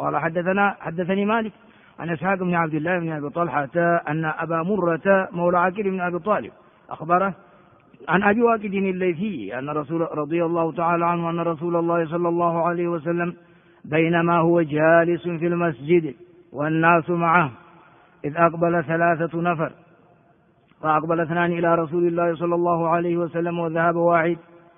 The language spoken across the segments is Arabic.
قال حدثني مالك عن إسحاق بن عبد الله بن أبي طلحة أن أبا مرة مولى عقيل بن أبي طالب أخبره عن أبي واقد الليثي أن رضي الله تعالى عنه أن رسول الله صلى الله عليه وسلم بينما هو جالس في المسجد والناس معه إذ أقبل 3 نفر، فأقبل 2 إلى رسول الله صلى الله عليه وسلم وذهب واحد.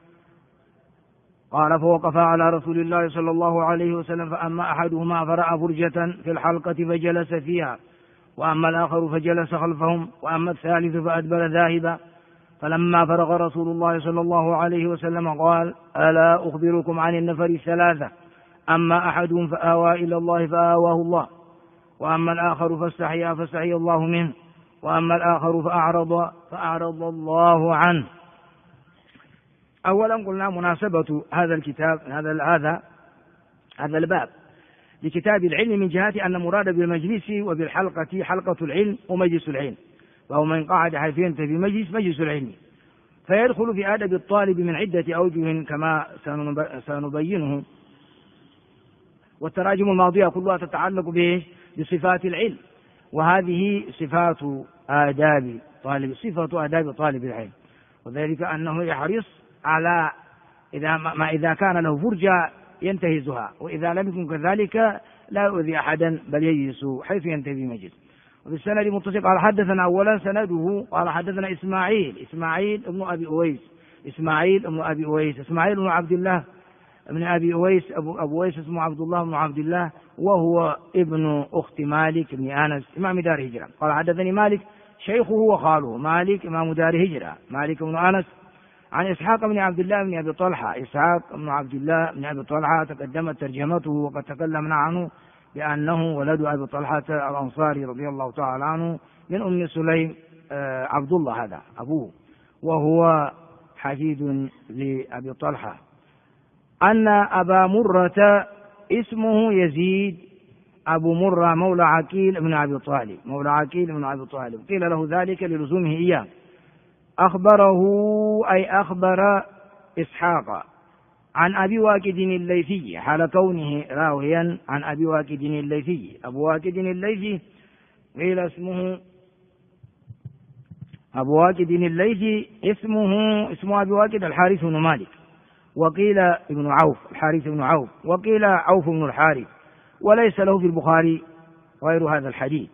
قال فوقف على رسول الله صلى الله عليه وسلم، فأما أحدهما فرأى فرجة في الحلقة فجلس فيها، وأما الآخر فجلس خلفهم، وأما الثالث فأدبر ذاهبا. فلما فرغ رسول الله صلى الله عليه وسلم قال: ألا أخبركم عن النفر 3؟ أما أحدهم فآوى إلى الله فآواه الله، وأما الآخر فاستحيا الله منه، وأما الآخر فأعرض الله عنه. أولا قلنا مناسبة هذا الكتاب هذا الباب لكتاب العلم من جهة أن مراد بالمجلس وبالحلقة حلقة العلم ومجلس العلم، وهو من قعد حيث ينتهي مجلس العلم، فيدخل في آداب الطالب من عدة أوجه كما سنبينه. والتراجم الماضية كلها تتعلق بصفات العلم، وهذه صفة آداب طالب العلم، وذلك أنه يحرص على إذا كان له فرجة ينتهزها، وإذا لم يكن كذلك لا يؤذي أحدا بل يجلس حيث ينتهي مجلس. وبالسند متصل قال حدثنا أولا سنده قال حدثنا إسماعيل ابن أبي أويس إسماعيل بن عبد الله ابن أبي أويس أبو أويس اسمه عبد الله بن عبد الله، وهو ابن أخت مالك بن أنس إمام دار هجرة. قال حدثني مالك شيخه وخاله، مالك إمام دار هجرة مالك بن أنس، عن إسحاق بن عبد الله بن أبي طلحة. إسحاق بن عبد الله بن أبي طلحة تقدمت ترجمته وقد تكلمنا عنه بأنه ولد أبي طلحة الأنصاري رضي الله تعالى عنه من أم سليم، عبد الله هذا أبوه، وهو حفيد لأبي طلحة. أن أبا مرة اسمه يزيد أبو مرة مولى عقيل بن أبي طالب، قيل له ذلك للزومه إياه. أخبره أي أخبر إسحاق عن أبي واقد الليثي حال كونه راويا عن أبي واقد الليثي. أبو واقد الليثي قيل اسمه أبو واقد الليثي اسمه أبي واقد الحارث بن مالك، وقيل ابن عوف الحارث بن عوف، وقيل عوف بن الحارث، وليس له في البخاري غير هذا الحديث.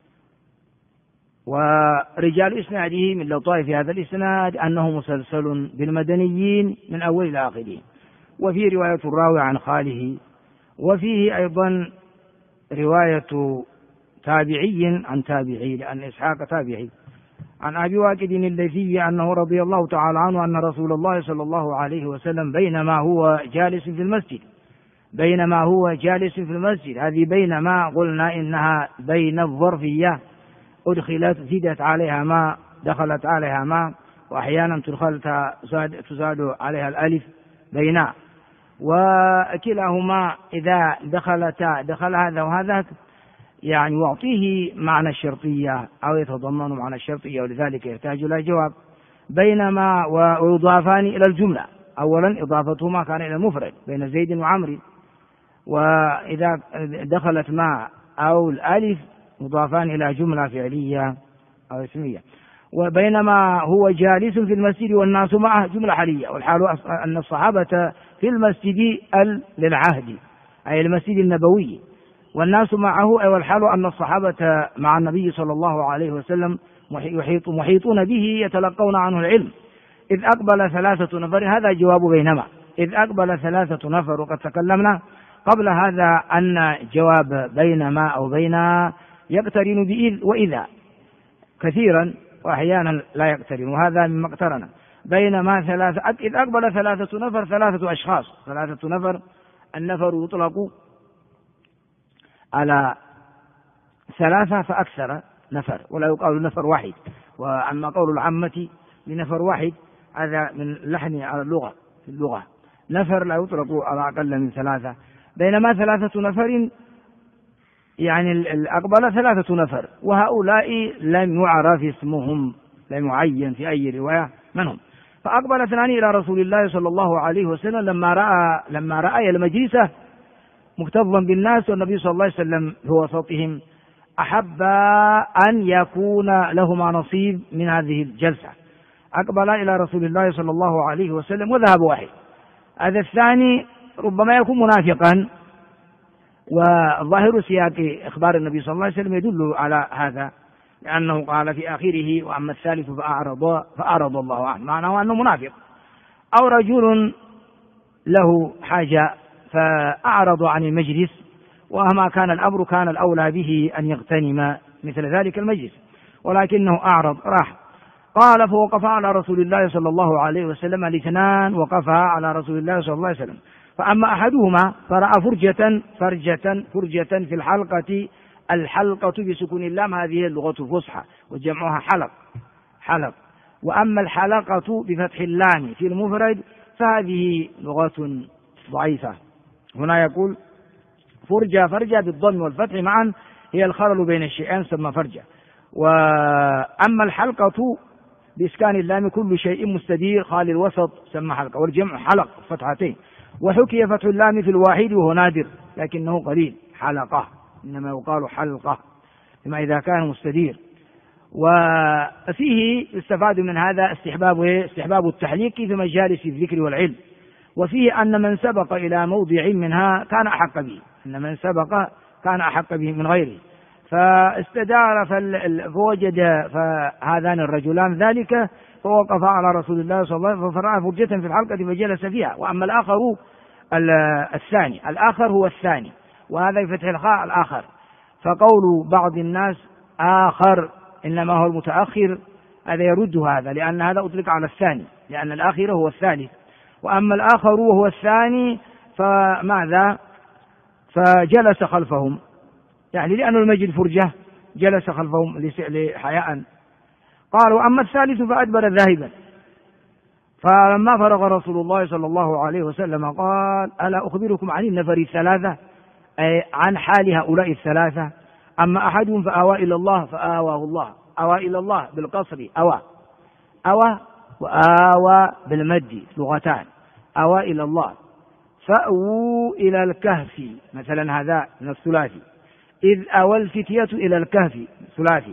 ورجال إسناده من لطائف هذا الإسناد أنه مسلسل بالمدنيين من أول إلى آخره، وفي رواية الراوي عن خاله، وفيه أيضا رواية تابعي عن تابعي لأن إسحاق تابعي، عن أبي واقد الليثي أنه رضي الله تعالى عنه أن رسول الله صلى الله عليه وسلم بينما هو جالس في المسجد، هذه بينما قلنا إنها بين الظرفية زدت عليها ما دخلت عليها ما، وأحيانا تزاد عليها الألف بينا، وكلاهما إذا دخل هذا وهذا يعني يعطيه معنى الشرطية أو يتضمن معنى الشرطية، ولذلك يحتاج إلى جواب. بينما ويضافان إلى الجملة، أولا إضافتهما كان إلى المفرد بين زيد وعمر، وإذا دخلت ما أو الألف مضافان إلى جملة فعلية أو اسمية. وبينما هو جالس في المسجد والناس معه جملة حالية، والحال أن الصحابة في المسجد للعهد أي المسجد النبوي، والناس معه أي والحال أن الصحابة مع النبي صلى الله عليه وسلم محيطون به يتلقون عنه العلم. إذ أقبل 3 نفر، هذا جواب بينما. إذ أقبل 3 نفر، وقد تكلمنا قبل هذا أن جواب بينما أو بينا يقترن بإذ وإذا كثيرا، وأحيانا لا يقترن، وهذا مما اقترن. بينما إذ أقبل 3 نفر، 3 أشخاص، 3 نفر. النفر يطلق على 3 فأكثر نفر، ولا يقال نفر واحد. وأما قول العامة لنفر واحد هذا من لحن على اللغة، في اللغة نفر لا يطلق على أقل من 3. بينما 3 نفر يعني أقبل 3 نفر، وهؤلاء لم يعرف اسمهم، لم يعين في أي رواية من هم. فأقبل 2 إلى رسول الله صلى الله عليه وسلم لما رأى المجلس مكتظا بالناس، والنبي صلى الله عليه وسلم في وسطهم، أحب أن يكون لهما نصيب من هذه الجلسة، أقبل إلى رسول الله صلى الله عليه وسلم وذهب واحد. هذا الثاني ربما يكون منافقا، وظاهر سياق إخبار النبي صلى الله عليه وسلم يدل على هذا، لأنه قال في آخره: وأما الثالث فأعرض الله عنه، معناه أنه منافق. أو رجل له حاجة فأعرض عن المجلس، وما كان الأمر كان الأولى به أن يغتنم مثل ذلك المجلس، ولكنه أعرض راح. قال: فوقف على رسول الله صلى الله عليه وسلم الاثنان، وقفا على رسول الله صلى الله عليه وسلم، فأما أحدهما فرأى فرجة في الحلقة. الحلقة بسكون اللام، هذه اللغة الفصحى وجمعها حلق. وأما الحلقة بفتح اللام في المفرد فهذه لغة ضعيفة. هنا يقول فرجة بالضم والفتح معا هي الخلل بين الشيئين ثم فرجة. وأما الحلقة بإسكان اللام كل شيء مستدير خالي الوسط سمى حلقة، والجمع حلق فتحتين. وحكي فتح اللام في الواحد وهو نادر لكنه قليل، حلقة، إنما يقال حلقة لما إذا كان مستدير. وفيه يستفاد من هذا استحباب التحليق في مجالس الذكر والعلم، وفيه أن من سبق إلى موضع منها كان أحق به من غيره. فاستدار فوجد فهذان الرجلان ذلك، فوقف على رسول الله صلى الله عليه وسلم فرأى فرجة في الحلقة فجلس فيها. وأما الآخر هو الثاني، وهذا بفتح الخاء الآخر. فقول بعض الناس آخر إنما هو المتأخر، هذا يرد هذا، لأن هذا أطلق على الثاني، لأن الآخر هو الثالث. وأما الآخر وهو الثاني فماذا؟ فجلس خلفهم، يعني لأن المجد فرجة جلس خلفهم حياء. قال: وأما الثالث فأدبر ذاهبا. فلما فرغ رسول الله صلى الله عليه وسلم قال: ألا أخبركم عن النفر الثلاثة، أي عن حال هؤلاء الثلاثة. أما أحدهم فآوى إلى الله فآواه الله. أوى إلى الله بالقصر، أوى وآوى بالمد لغتان، أوى إلى الله. فأووا إلى الكهف مثلا، هذا من الثلاثي، إذ أوى الفتية إلى الكهف ثلاثي.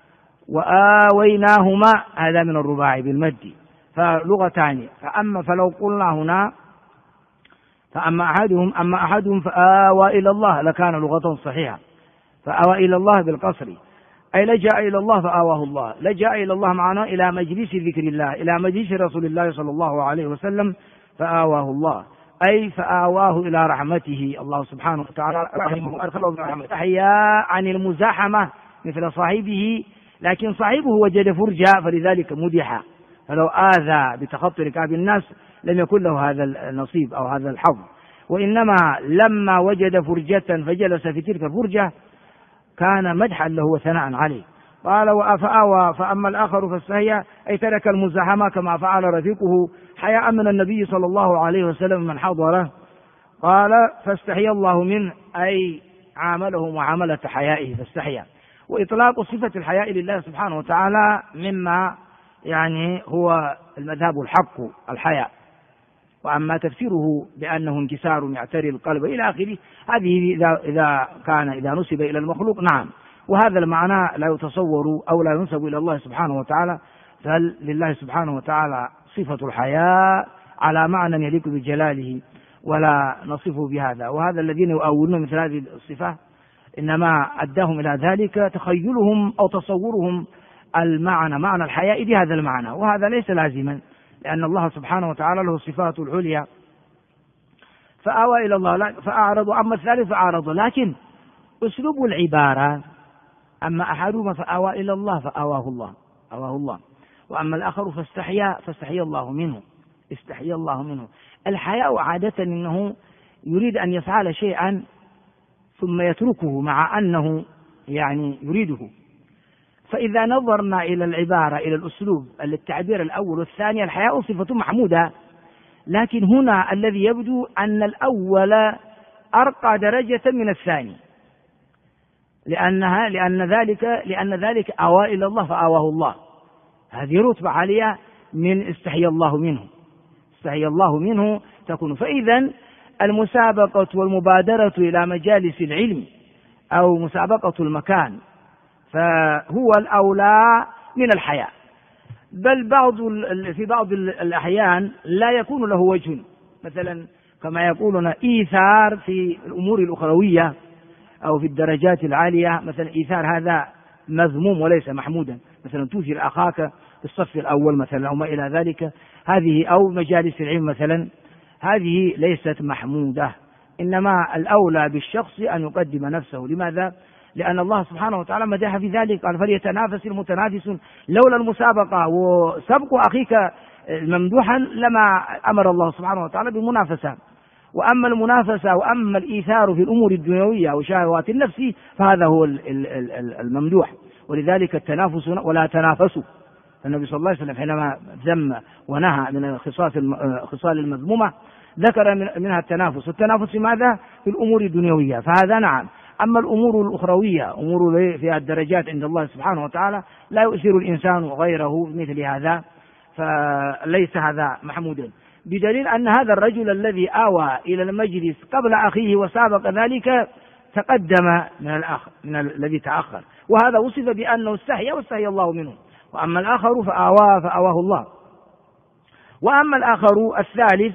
وآويناهما هذا من الرباعي بالمد، فلغتان. فلو قلنا هنا أما أحدهم فآوى إلى الله لكان لغة صحيحة، فآوى إلى الله بالقصر، أي لجأ إلى الله فآواه الله. لجأ إلى الله معناه إلى مجلس ذكر الله، إلى مجلس رسول الله صلى الله عليه وسلم، فآواه الله، أي فآواه إلى رحمته. الله سبحانه وتعالى رحمه أرسله برحمته. أحيا عن المزاحمة مثل صاحبه، لكن صاحبه وجد فرجة فلذلك مدح، فلو آذى بتخطي ركاب الناس لم يكن له هذا النصيب أو هذا الحظ. وإنما لما وجد فرجة فجلس في تلك الفرجة كان مدحا له وثناء عليه. قال: فآوى. فأما الآخر فاستحيا، أي ترك المزاحمة كما فعل رفيقه حياء من النبي صلى الله عليه وسلم من حضره. قال: فاستحيا الله منه، أي عامله معاملة حيائه فاستحيا. وإطلاق صفة الحياء لله سبحانه وتعالى مما يعني هو المذهب الحق الحياء. وأما تفسيره بأنه انكسار يعتري القلب إلى آخره، هذه إذا نسب إلى المخلوق نعم، وهذا المعنى لا يتصور أو لا ينسب إلى الله سبحانه وتعالى، بل لله سبحانه وتعالى صفة الحياء على معنى يليق بجلاله، ولا نصفه بهذا. وهذا الذين يؤولون مثل هذه الصفة إنما أداهم إلى ذلك تخيلهم أو تصورهم معنى الحياء بهذا المعنى، وهذا ليس لازما، لأن الله سبحانه وتعالى له الصفات العليا. فآوى إلى الله فأعرض. أما الثالث فأعرض، لكن أسلوب العبارة: أما أحدهما فآوى إلى الله فآواه الله، وأما الآخر فاستحيا الله منه، استحيا الله منه. الحياء عادة أنه يريد أن يفعل شيئا ثم يتركه مع أنه يعني يريده. فإذا نظرنا إلى العبارة إلى الأسلوب التعبير الأول والثاني، الحياء صفة محمودة، لكن هنا الذي يبدو أن الأول أرقى درجة من الثاني، لأن ذلك أوى إلى الله فآواه الله، هذه رتبة عالية من استحيا الله منه تكون. فإذا المسابقة والمبادرة إلى مجالس العلم أو مسابقة المكان فهو الأولى من الحياء، بل في بعض الأحيان لا يكون له وجه، مثلا كما يقولون إيثار في الأمور الأخروية أو في الدرجات العالية، مثلا إيثار هذا مذموم وليس محمودا، مثلا تؤثر أخاك في الصف الأول مثلا أو ما إلى ذلك، هذه أو مجالس العلم مثلا، هذه ليست محمودة، إنما الأولى بالشخص أن يقدم نفسه. لماذا؟ لأن الله سبحانه وتعالى مدح في ذلك، قال فليتنافس المتنافسون، لولا المسابقة وسبق أخيك ممدوحا لما أمر الله سبحانه وتعالى بالمنافسة. وأما المنافسة وأما الإيثار في الأمور الدنيوية وشهوات النفس فهذا هو الممدوح، ولذلك التنافس ولا تنافسوا. النبي صلى الله عليه وسلم حينما ذم ونهى من الخصال المذمومة ذكر منها التنافس، والتنافس في ماذا؟ في الأمور الدنيوية، فهذا نعم. أما الأمور الأخروية أمور فيها الدرجات عند الله سبحانه وتعالى لا يؤثر الإنسان غيره مثل هذا، فليس هذا محمودا، بدليل أن هذا الرجل الذي آوى إلى المجلس قبل أخيه وسابق ذلك تقدم من الذي تأخر، وهذا وصف بأنه استحيا واستحيا الله منه. وأما الآخر فآواه الله. وأما الآخر الثالث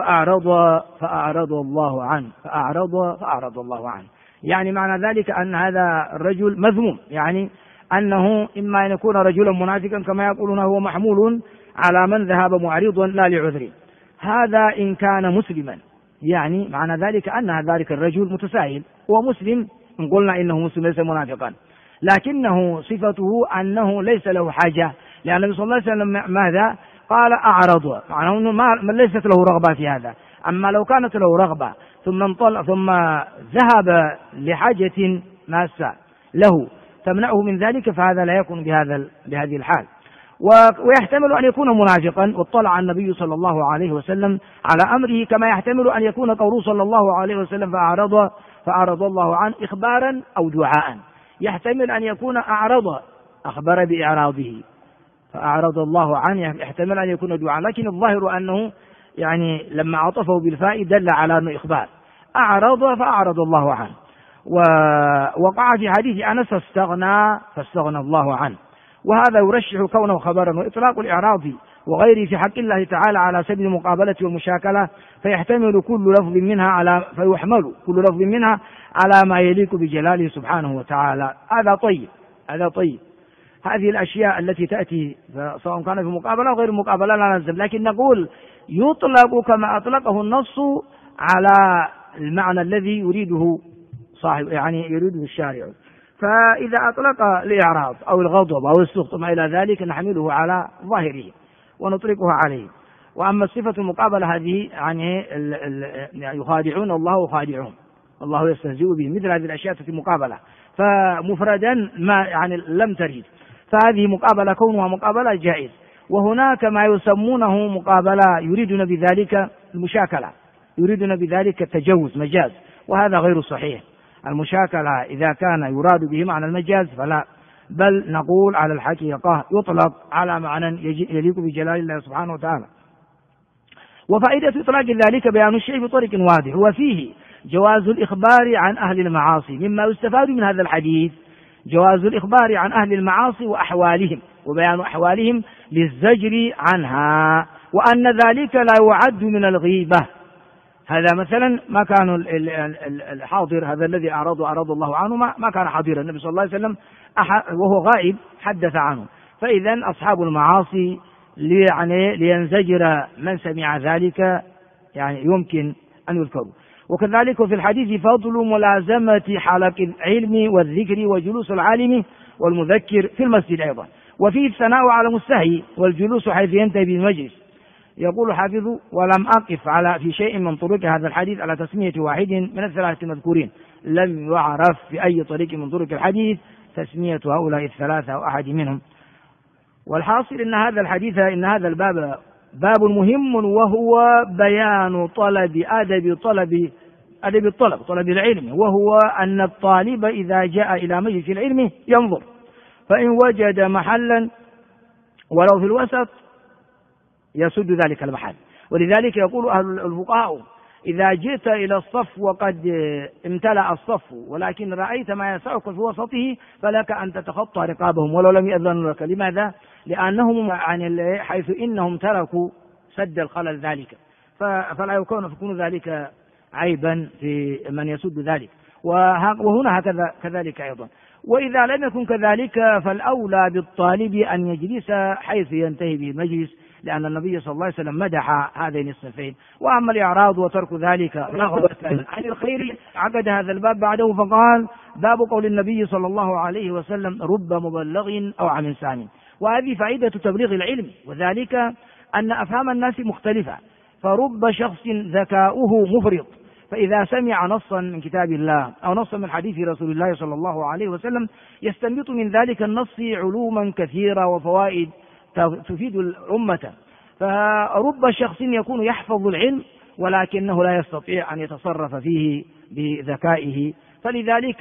فأعرض الله عنه، فأعرض الله عنه، يعني معنى ذلك أن هذا الرجل مذموم، يعني أنه إما أن يكون رجلا منافقا كما يقولون هو محمول على من ذهب معرضا لا لعذر، هذا إن كان مسلما، يعني معنى ذلك أن ذلك الرجل متساهل، هو مسلم إن قلنا إنه مسلم ليس منافقا، لكنه صفته أنه ليس له حاجة، لأن النبي صلى الله عليه وسلم ماذا قال؟ أعرض، معناه أنه ليست له رغبة في هذا. أما لو كانت له رغبة ثم ذهب لحاجة ماسة له تمنعه من ذلك فهذا لا يكون بهذه الحال. ويحتمل أن يكون منافقا واطلع النبي صلى الله عليه وسلم على أمره، كما يحتمل أن يكون قوله صلى الله عليه وسلم فأعرض الله عنه إخبارا أو دعاء، يحتمل أن يكون أخبر بإعراضه فأعرض الله عنه، يحتمل أن يكون دعاء، لكن الظاهر أنه يعني لما عطفه بالفاء دل على أنه إخبار. أعرض فأعرض الله عنه. ووقع في حديث أنس فاستغنى الله عنه، وهذا يرشح كونه خبرا. وإطلاق الإعراض وغيره في حق الله تعالى على سبيل المقابلة والمشاكلة فيحمل كل لفظ منها على ما يليق بجلاله سبحانه وتعالى. هذا طيب. هذه الأشياء التي تأتي سواء كان في مقابلة أو غير مقابلة لا نلزم، لكن نقول يطلق كما أطلقه النص على المعنى الذي يريده صاحب، يعني يريده الشارع. فإذا أطلق الإعراض أو الغضب أو السخط ما إلى ذلك نحمله على ظاهره ونطلقه عليه. وأما صفة المقابلة هذه يعني يخادعون الله وخادعون، الله يستهزئ به، مثل هذه الأشياء في مقابلة، فمفردا ما يعني لم ترد، فهذه مقابلة كونها مقابلة جائز. وهناك ما يسمونه مقابلة يريدون بذلك المشاكلة، يريدون بذلك التجوز مجاز، وهذا غير صحيح. المشاكلة إذا كان يراد به معنى المجاز فلا، بل نقول على الحقيقة يطلق على معنى يليق بجلال الله سبحانه وتعالى. وفائدة إطلاق ذلك بيان الشيء بطريق واضح، وفيه جواز الإخبار عن أهل المعاصي. مما يستفاد من هذا الحديث جواز الإخبار عن أهل المعاصي وأحوالهم وبيان أحوالهم للزجر عنها، وأن ذلك لا يعد من الغيبة. هذا مثلا ما كان الحاضر هذا الذي أعرض الله عنه ما كان حاضرا، النبي صلى الله عليه وسلم وهو غائب حدث عنه. فإذا أصحاب المعاصي لينزجر من سمع ذلك يعني يمكن أن يذكروا. وكذلك في الحديث فضل ملازمة حلق العلم والذكر وجلوس العالم والمذكر في المسجد أيضا، وفيه الثناء على المستحي والجلوس حيث ينتهي بالمجلس. يقول حافظ ولم أقف في شيء من طرق هذا الحديث على تسمية واحد من الثلاثة المذكورين، لم يعرف في أي طريق من طرق الحديث تسمية هؤلاء الثلاثة أو أحد منهم. والحاصل إن هذا الحديث إن هذا الباب باب مهم، وهو بيان أدب طلب العلم، وهو أن الطالب إذا جاء إلى مجلس العلم ينظر، فإن وجد محلا ولو في الوسط يسد ذلك المحل. ولذلك يقول أهل الفقهاء إذا جئت إلى الصف وقد امتلأ الصف ولكن رأيت ما يسعك في وسطه فلك أن تتخطى رقابهم ولو لم يأذنوا لك. لماذا؟ لأنهم حيث إنهم تركوا سد الخلل ذلك، فلا يكون ذلك عيبا في من يسد ذلك. وهنا كذلك أيضا. وإذا لم يكن كذلك فالأولى بالطالب أن يجلس حيث ينتهي به المجلس، لأن النبي صلى الله عليه وسلم مدح هذين الصنفين. وأما الإعراض وترك ذلك رغبة عن الخير عقد هذا الباب بعده فقال: باب قول النبي صلى الله عليه وسلم: رب مبلغ أو عام سامع. وهذه فائدة تبليغ العلم، وذلك أن أفهام الناس مختلفة، فرب شخص ذكاؤه مفرط، فإذا سمع نصا من كتاب الله أو نصا من حديث رسول الله صلى الله عليه وسلم يستنبط من ذلك النص علوما كثيرة وفوائد تفيد الأمة. فرب شخص يكون يحفظ العلم ولكنه لا يستطيع أن يتصرف فيه بذكائه، فلذلك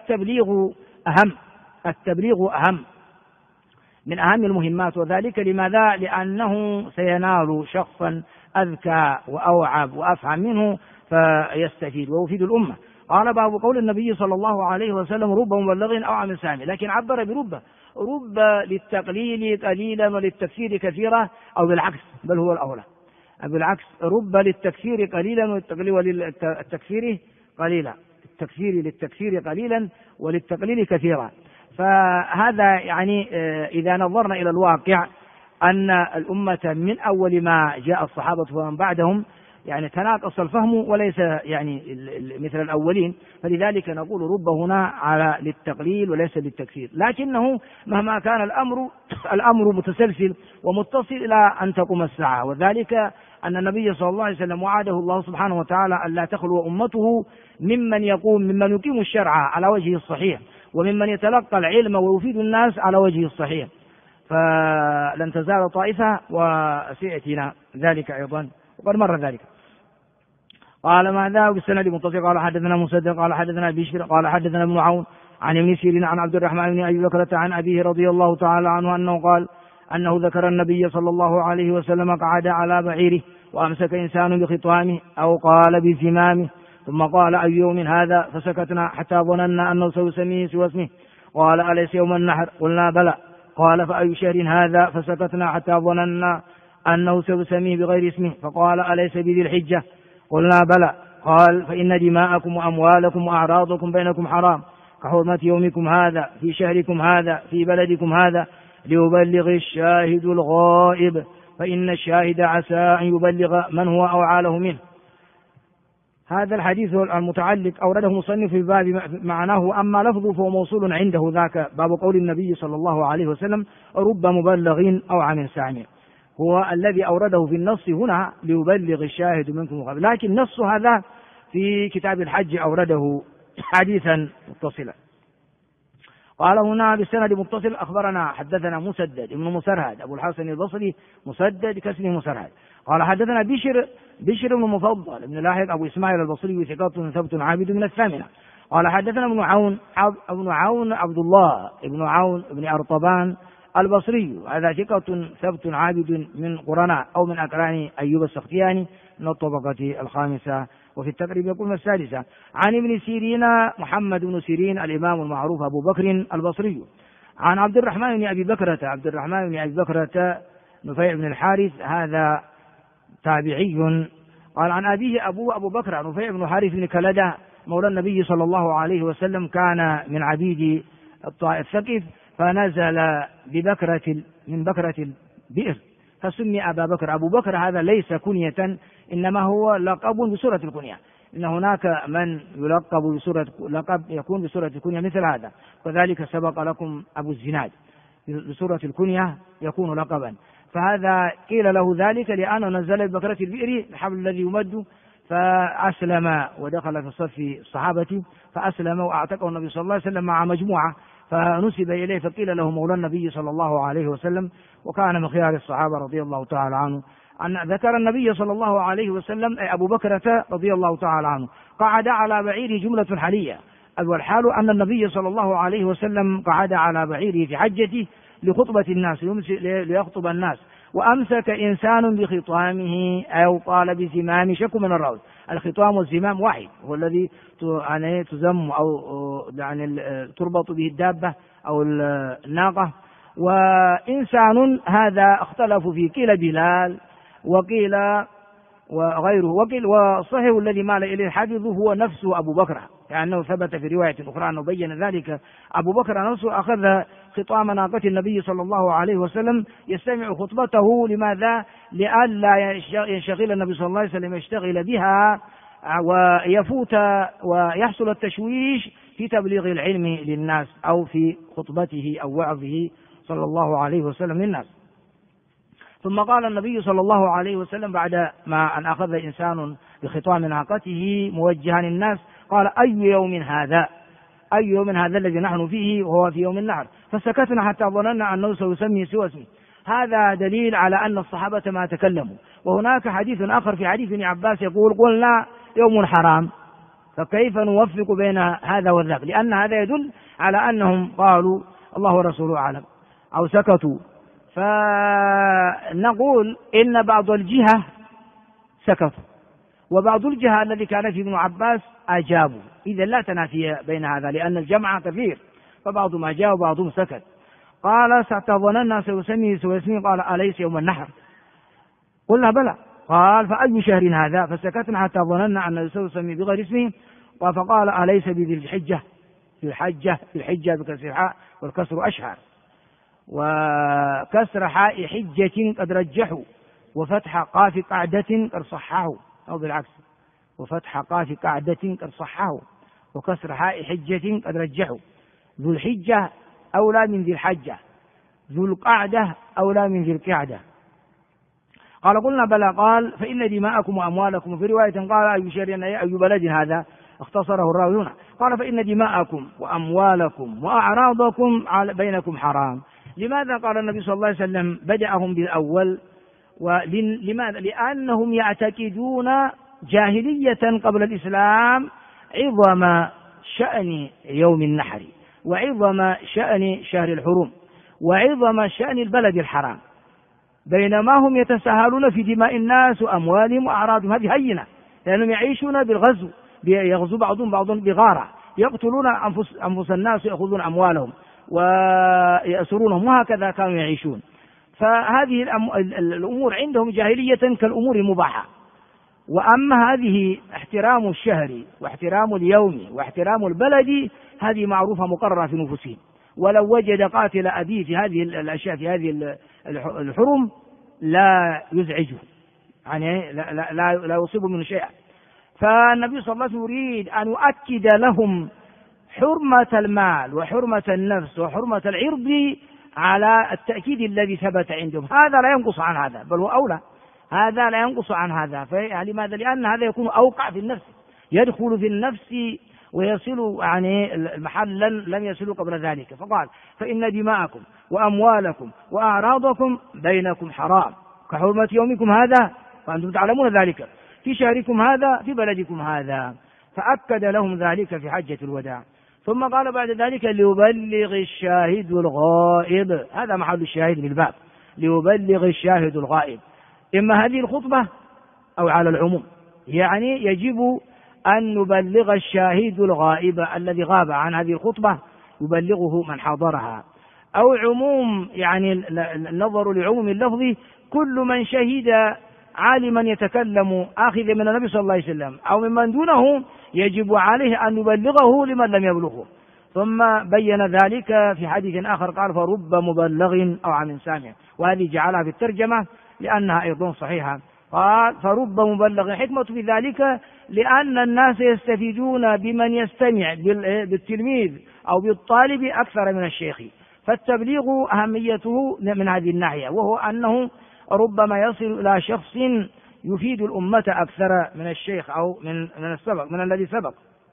التبليغ أهم من أهم المهمات. وذلك لماذا؟ لأنه سينال شخصا أذكى وأوعب وأفهم منه فيستفيد ويفيد الأمة. قال: باب قول النبي صلى الله عليه وسلم: رب مبلغ أو عام سامع. لكن عبر رب للتقليل قليلا وللتكثير كثيرا، أو بالعكس، بل هو الأولى بالعكس، رب للتكثير قليلا وللتكثير قليلا، للتكثير قليلا وللتقليل كثيرا. فهذا يعني إذا نظرنا إلى الواقع أن الأمة من أول ما جاء الصحابة ومن بعدهم يعني تناقص الفهم وليس يعني مثل الأولين، فلذلك نقول رب هنا على للتقليل وليس للتكثير. لكنه مهما كان الأمر متسلسل ومتصل إلى أن تقوم الساعة، وذلك أن النبي صلى الله عليه وسلم وعده الله سبحانه وتعالى أن لا تخلو أمته ممن يقيم الشرع على وجهه الصحيح، وممن يتلقى العلم ويفيد الناس على وجهه الصحيح. فلن تزال طائفة، وسيأتينا ذلك أيضا وقد مر ذلك. قال: ماذا بالسند متصل؟ قال: حدثنا مسدد قال: حدثنا بشر قال: حدثنا ابن عون عن ابن سيرين عن عبد الرحمن بن أبي بكرة عن أبيه رضي الله تعالى عنه أنه قال أنه ذكر النبي صلى الله عليه وسلم قعد على بعيره وأمسك إنسان بخطامه أو قال بزمامه، ثم قال: أي يوم هذا؟ فسكتنا حتى ظننا أنه سيسميه سوى اسمه. قال: أليس يوم النحر؟ قلنا: بلى. قال: فأي شهر هذا؟ فسكتنا حتى ظننا أنه سيسميه بغير اسمه. فقال: أليس بذي الحجة؟ قلنا: بلى. قال: فإن دماءكم وأموالكم وأعراضكم بينكم حرام كحرمة يومكم هذا في شهركم هذا في بلدكم هذا، ليبلغ الشاهد الغائب، فإن الشاهد عسى أن يبلغ من هو أوعى له منه. هذا الحديث المتعلق أورده مصنف في باب معناه، أما لفظه فهو موصول عنده ذاك باب قول النبي صلى الله عليه وسلم: رب مبلغ أو عام سامع، هو الذي أورده في النص هنا ليبلغ الشاهد منكم الغائب، لكن نص هذا في كتاب الحج أورده حديثا متصلا. قال هنا بالسند متصل: أخبرنا حدثنا مسدد ابن مسرهد أبو الحسن البصري، مسدد كاسمه مسرهد. قال: حدثنا بشر بن مفضل ابن لاحق أبو إسماعيل البصري ثقة ثبت عابد من الثامنة. قال: حدثنا ابن عون عبد الله ابن عون ابن أرطبان البصري، هذا ثقة ثبت عابد من قرناء أو من أقران أيوب السختياني من الطبقة الخامسة، وفي التقريب يقول السادسة. عن ابن سيرين محمد بن سيرين الإمام المعروف أبو بكر البصري. عن عبد الرحمن بن أبي بكرة نفيع بن الحارث، هذا تابعي. قال: عن أبيه أبو بكر نفيع بن الحارث بن كلدة مولى النبي صلى الله عليه وسلم، كان من عبيد الطائف ثقيف، فنزل من بكرة البئر فسمي أبا بكر. أبو بكر هذا ليس كنية، إنما هو لقب بسورة الكنية، إن هناك من يلقب لقب يكون بسورة الكنية مثل هذا، وذلك سبق لكم أبو الزناد بسورة الكنية يكون لقبا، فهذا قيل له ذلك لأنه نزل ببكرة البئر الحبل الذي يمد، فأسلم ودخل في صف الصحابة فأسلم وأعتقه النبي صلى الله عليه وسلم مع مجموعة، فنسب إليه فقيل له مولى النبي صلى الله عليه وسلم، وكان من خيار الصحابة رضي الله تعالى عنه. أن ذكر النبي صلى الله عليه وسلم أي أبو بكرة رضي الله تعالى عنه قعد على بعيره جملة حالية، والحال أن النبي صلى الله عليه وسلم قعد على بعيره في حجته لخطبة الناس، ليخطب الناس، وأمسك إنسان بخطامه أو طال بزمام، شك من الراوي. الخطام والزمام واحد، هو الذي يعني تزم أو يعني تربط به الدابة أو الناقة. وإنسان هذا اختلفوا فيه، قيل بلال وقيل وغيره، وقيل وصحيح الذي مال إليه الحافظ هو نفسه أبو بكر، لأنه ثبت في رواية أخرى أنه بين ذلك. أبو بكر نفسه أخذ خطام ناقة النبي صلى الله عليه وسلم يستمع خطبته، لماذا؟ لئلا ينشغل النبي صلى الله عليه وسلم يشتغل بها ويفوت ويحصل التشويش في تبليغ العلم للناس أو في خطبته أو وعظه صلى الله عليه وسلم للناس. ثم قال النبي صلى الله عليه وسلم بعد ما أن أخذ إنسان بخطام ناقته موجها الناس، قال: أي يوم هذا؟ أي يوم هذا الذي نحن فيه وهو في يوم النحر؟ فسكتنا حتى ظننا أنه سيسمي سوى اسمه. هذا دليل على أن الصحابة ما تكلموا. وهناك حديث آخر في حديث ابن عباس يقول: قلنا يوم حرام، فكيف نوفق بين هذا والذاك؟ لأن هذا يدل على أنهم قالوا الله ورسوله أعلم أو سكتوا. فنقول إن بعض الجهة سكتوا، وبعض الجهة الذي كان في ابن عباس أجابوا. إذا لا تنافي بين هذا، لأن الجمع كثير، فبعضهم أجاب وبعضهم سكت. قال: ظننا سيسمي سوى قال: أليس يوم النحر؟ قلنا: بلى. قال: فأي شهر هذا؟ فسكتنا حتى ظننا أنه سيسمي بغير اسمه. فقال: أليس بذي الحجة؟ في الحجة بكسر الحاء والكسر أشهر، وكسر حاء حجة قد رجحوا، وفتح قاف قعدة قد صححوا، أو بالعكس، وفتح قاف قعدة قد صححوا، وكسر حاء حجة قد رجحوا. ذو الحجة أولى من ذي الحجة، ذو القعدة أولى من ذي القعدة. قال: قلنا: بلى. قال: فإن دماءكم وأموالكم. وفي رواية قال: أي شهر أي بلد هذا؟ اختصره الراوي هنا. قال: فإن دماءكم وأموالكم وأعراضكم بينكم حرام. لماذا قال النبي صلى الله عليه وسلم بدأهم بالأول؟ ولماذا؟ لأنهم يعتقدون جاهلية قبل الإسلام عظم شأن يوم النحر، وعظم شأن شهر الحرم، وعظم شأن البلد الحرام، بينما هم يتساهلون في دماء الناس وأموالهم وأعراضهم. هذه هينة، لأنهم يعيشون بالغزو، يغزو بعضهم بعضا بغارة، يقتلون أنفس الناس ويأخذون أموالهم ويأسرونهم، وهكذا كانوا يعيشون. فهذه الأمور عندهم جاهلية كالأمور المباحة. وأما هذه احترام الشهر واحترام اليوم واحترام البلد، هذه معروفة مقررة في نفوسهم. ولو وجد قاتل أبيه في هذه الأشياء في هذه الحرم لا يزعجه، يعني لا يصيب منه شيئا. فالنبي صلى الله عليه وسلم يريد أن يؤكد لهم حرمة المال وحرمة النفس وحرمة العرض على التأكيد الذي ثبت عندهم. هذا لا ينقص عن هذا، بل هو أولى، هذا لا ينقص عن هذا. لماذا؟ لأن هذا يكون أوقع في النفس، يدخل في النفس ويصل يعني المحل لم يصلوا قبل ذلك. فقال: فإن دماءكم وأموالكم وأعراضكم بينكم حرام كحرمة يومكم هذا، وأنتم تعلمون ذلك، في شهركم هذا، في بلدكم هذا. فأكد لهم ذلك في حجة الوداع. ثم قال بعد ذلك: ليبلغ الشاهد الغائب. هذا محل الشاهد بالباب، ليبلغ الشاهد الغائب، إما هذه الخطبة أو على العموم، يعني يجب أن نبلغ الشاهد الغائب الذي غاب عن هذه الخطبة، يبلغه من حضرها. أو عموم، يعني النظر لعموم اللفظ، كل من شهد عالما يتكلم آخذ من النبي صلى الله عليه وسلم أو ممن دونه يجب عليه أن يبلغه لمن لم يبلغه. ثم بين ذلك في حديث آخر قال: فرب مبلغ أو عام سامع. وهذه جعلها في الترجمة لأنها أيضا صحيحة. قال: فرب مبلغ. حكمة في ذلك لأن الناس يستفيدون بمن يستمع بالتلميذ أو بالطالب أكثر من الشيخ، فالتبليغ أهميته من هذه الناحية، وهو أنه ربما يصل إلى شخص يفيد الأمة أكثر من الشيخ أو من الذي سبق.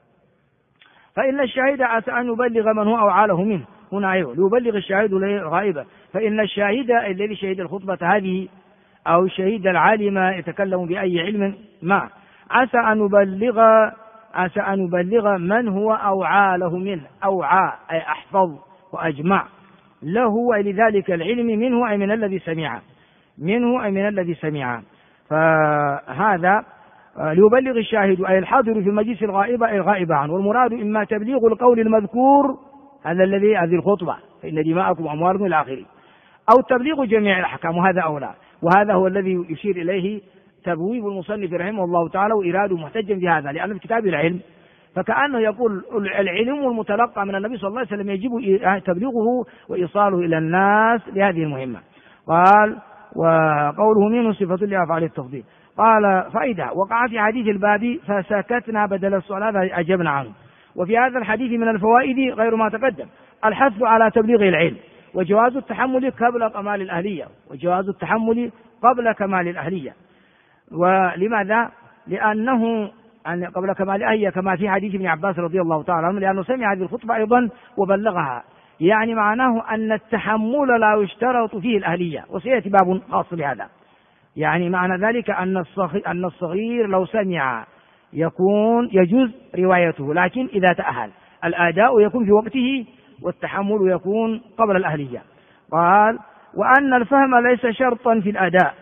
فإن الشاهد عسى أن يبلغ من هو أوعاله منه. هنا ليبلغ الشاهد الغائب، فإن الشاهد الذي شهد الخطبة هذه أو الشهيد العالم يتكلم بأي علم ما، عسى أن يبلغ من هو أوعى منه. أوعى أي أحفظ وأجمع له ولذلك العلم منه أي من الذي سمعه. منه أي من الذي سمع. فهذا ليبلغ الشاهد أي الحاضر في المجلس الغائب عنه، والمراد إما تبليغ القول المذكور هذا الذي هذه الخطبة فإن دماءكم وأموالكم إلى آخره، أو تبليغ جميع الأحكام، وهذا أولى. وهذا هو الذي يشير إليه تبويب المصنف رحمه الله تعالى وإراده محتجا بهذا، لأن في كتاب العلم فكأنه يقول العلم المتلقى من النبي صلى الله عليه وسلم يجب تبليغه وإيصاله إلى الناس لهذه المهمة. قال وقوله منه صفة لأفعال التفضيل. قال فإذا وقع في حديث الباب فسكتنا بدل السؤال هذا أجبنا عنه. وفي هذا الحديث من الفوائد غير ما تقدم الحث على تبليغ العلم وجواز التحمل قبل كمال الأهلية، وجواز التحمل قبل كمال الأهلية. ولماذا؟ لأنه قبل كمال الأهلية كما في حديث ابن عباس رضي الله تعالى عنه، لأنه سمع هذه الخطبة أيضا وبلغها، يعني معناه أن التحمل لا يشترط فيه الأهلية، وسيأتي باب خاص بهذا. يعني معنى ذلك أن الصغير لو سمع يكون يجوز روايته، لكن إذا تأهل الأداء يكون في وقته والتحمل يكون قبل الأهلية. قال وأن الفهم ليس شرطا في الأداء،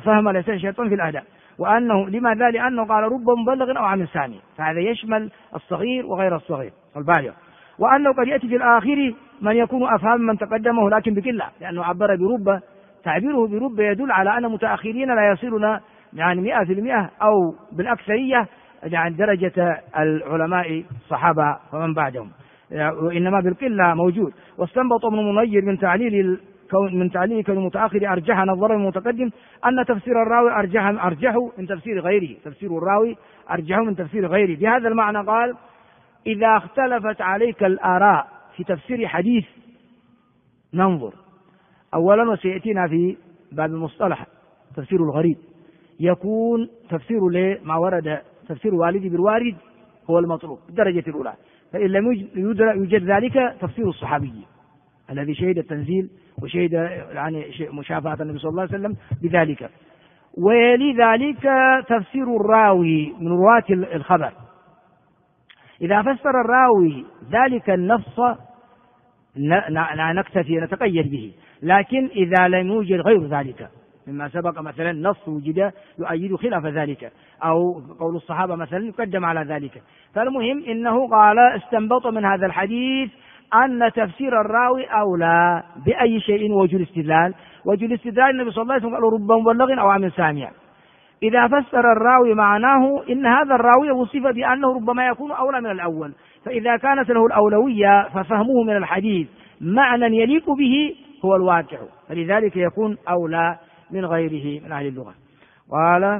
وأنه لماذا؟ لأنه قال رب مبلغ أو عام سامي، فهذا يشمل الصغير وغير الصغير والبالغ. وأنه قد يأتي في الآخر من يكون أفهم من تقدمه لكن بقلة، لأنه عبر برب، تعبيره برب يدل على أن متأخرين لا يصلون يعني 100% أو بالأكثرية يعني درجة العلماء الصحابة ومن بعدهم، وإنما بالقلة موجود. واستنبط ابن منير من تعليل كون المتأخر أرجح نظر المتقدم أن تفسير الراوي أرجح من تفسير غيره، تفسير الراوي أرجح من تفسير غيره. بهذا المعنى قال إذا اختلفت عليك الآراء في تفسير حديث ننظر أولا، وسيأتينا في باب المصطلح تفسير الغريب يكون تفسير لما ورد، تفسير والدي بالوارد هو المطلوب بالدرجة الأولى، فإن لم يوجد ذلك تفسير الصحابي الذي شهد التنزيل وشهد يعني مشافهة النبي صلى الله عليه وسلم بذلك. ويلي ذلك تفسير الراوي من رواة الخبر، إذا فسر الراوي ذلك النص لا نكتفي نتقيد به، لكن إذا لم يوجد غير ذلك مما سبق مثلا نص وجد يؤيد خلاف ذلك، أو قول الصحابة مثلا يقدم على ذلك. فالمهم إنه قال استنبط من هذا الحديث أن تفسير الراوي أولى بأي شيء. وجه الاستدلال النبي صلى الله عليه وسلم قال رب مبلغ أو عام سامع. إذا فسر الراوي معناه إن هذا الراوي وصف بأنه ربما يكون أولى من الأول، فإذا كانت له الأولوية ففهمه من الحديث معنى يليق به هو الواقع، فلذلك يكون أولى من غيره من أهل اللغة. قال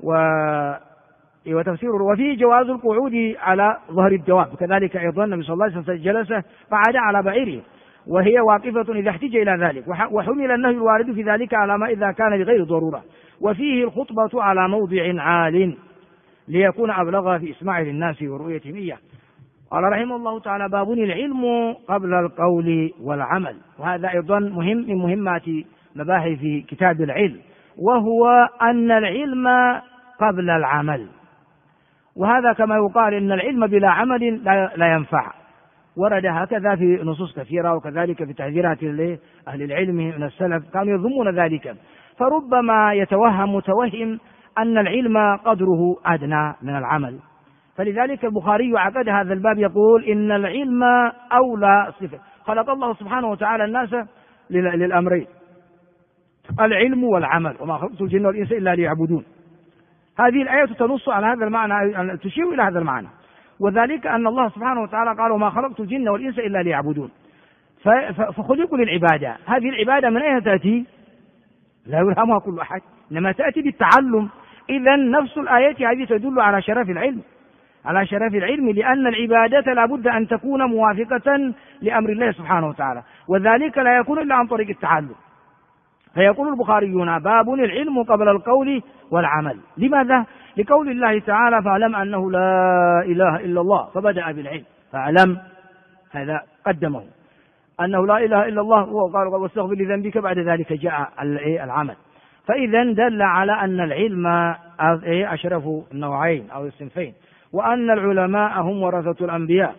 وفيه جواز القعود على ظهر الدواب، كذلك أيضا النبي صلى الله عليه وسلم جلس قعد على بعيره وهي واقفة إذا احتج إلى ذلك، وحمل النهي الوارد في ذلك على ما إذا كان لغير ضرورة. وفيه الخطبة على موضع عال ليكون أبلغ في إسماع للناس ورؤية نية. قال رحمه الله تعالى باب العلم قبل القول والعمل، وهذا أيضا مهم من مهمات مباحث في كتاب العلم، وهو أن العلم قبل العمل. وهذا كما يقال إن العلم بلا عمل لا ينفع، ورد هكذا في نصوص كثيرة، وكذلك في تحذيرات أهل العلم من السلف كانوا يظنون ذلك. فربما يتوهم متوهم أن العلم قدره أدنى من العمل، فلذلك البخاري عقد هذا الباب يقول إن العلم أولى صفة. خلق الله سبحانه وتعالى الناس للأمرين العلم والعمل، وما خلقت الجن والإنس إلا ليعبدون. هذه الآية تنص على هذا المعنى، تشير إلى هذا المعنى، وذلك أن الله سبحانه وتعالى قال وما خلقت الجن والإنس إلا ليعبدون، فخلقوا للعبادة. هذه العبادة من أين تأتي؟ لا يلهمها كل أحد، إنما تأتي بالتعلم. إذا نفس الآية هذه تدل على شرف العلم، لأن العبادة لا بد أن تكون موافقة لأمر الله سبحانه وتعالى، وذلك لا يكون إلا عن طريق التعلم. فيقول البخاريون باب العلم قبل القول والعمل. لماذا؟ لقول الله تعالى فاعلم أنه لا إله إلا الله، فبدأ بالعلم، فاعلم هذا قدمه أنه لا إله إلا الله، وقال واستغفر لذنبك، بعد ذلك جاء العمل. فإذا دل على أن العلم أشرف النوعين أو الصنفين، وأن العلماء هم ورثة الأنبياء.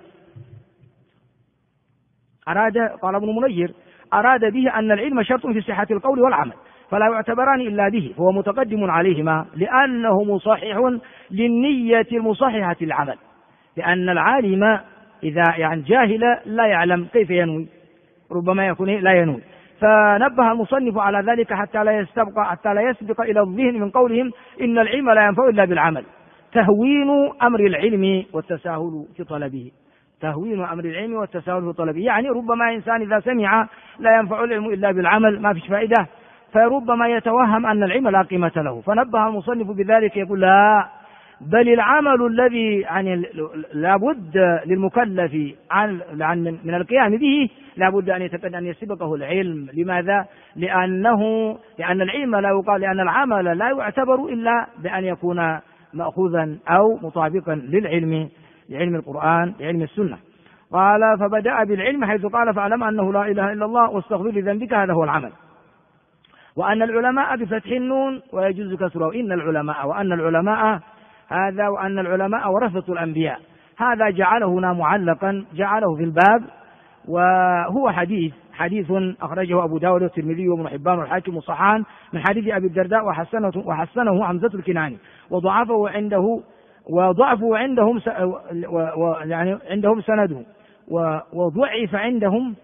قال ابن منير أراد به أن العلم شرط في صحة القول والعمل، فلا يعتبران إلا به، فهو متقدم عليهما لأنه مصحح للنية المصححة للعمل، لأن العالم إذا يعني جاهل لا يعلم كيف ينوي، ربما يكون لا ينوي. فنبه المصنف على ذلك حتى لا يسبق إلى الذهن من قولهم إن العلم لا ينفع إلا بالعمل، تهوين أمر العلم والتساهل في طلبه، تهوين أمر العلم والتساهل في طلبه، يعني ربما إنسان إذا سمع لا ينفع العلم إلا بالعمل ما فيش فائدة، فربما يتوهم أن العلم لا قيمة له. فنبه المصنف بذلك يقول لا، بل العمل الذي يعني لابد للمكلف من القيام به لابد أن يتقدم أن يسبقه العلم. لماذا؟ لأن العلم لا يقال، لأن العمل لا يعتبر إلا بأن يكون مأخوذا أو مطابقا لعلم القرآن لعلم السنة. قال فبدأ بالعلم حيث قال فاعلم أنه لا إله إلا الله واستغفر لذنبك، هذا هو العمل. وأن العلماء بفتح النون ويجوز كسره إن العلماء، وأن العلماء هذا، وأن العلماء ورثة الأنبياء، هذا جعله هنا معلقا، جعله في الباب، وهو حديث أخرجه أبو داود والترمذي وابن حبان والحاكم والصحان من حديث أبي الدرداء وحسنه حمزة الكناني، وضعفه عندهم يعني عندهم سنده، وضعف عندهم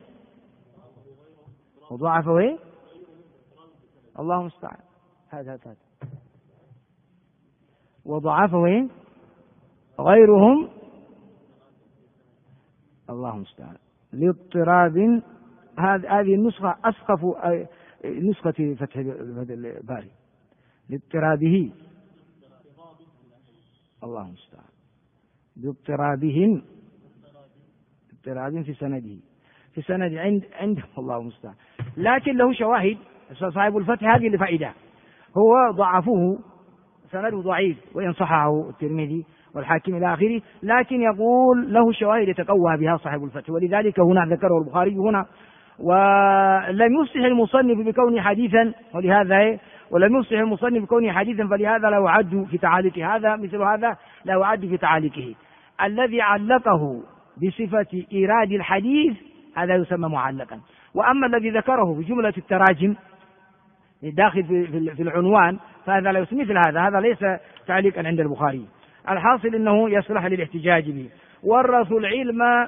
وضعفه الله المستعان هذا وضعفه غيرهم الله المستعان لاضطراب. هذه النسخة أسقف نسخة فتح الباري لاضطرابه الله المستعان لاضطرابهم، اضطراب في سند عنده الله المستعان، لكن له شواهد. صاحب الفتح هذه لفائدة، هو ضعفوه سنده ضعيف وإن صححه الترمذي والحاكم إلى آخره، لكن يقول له شواهد يتقوى بها صاحب الفتح، ولذلك هنا ذكره البخاري هنا. ولم يصح المصنف بكونه حديثا، فلهذا لا يعد في تعاليقه، هذا مثل هذا لا يعد في تعاليقه. الذي علقه بصفة إيراد الحديث هذا يسمى معلقا. وأما الذي ذكره في جملة التراجم داخل في العنوان فهذا لا يسمى مثل هذا ليس تعليقا عند البخاري. الحاصل أنه يصلح للاحتجاج به. ورثوا العلم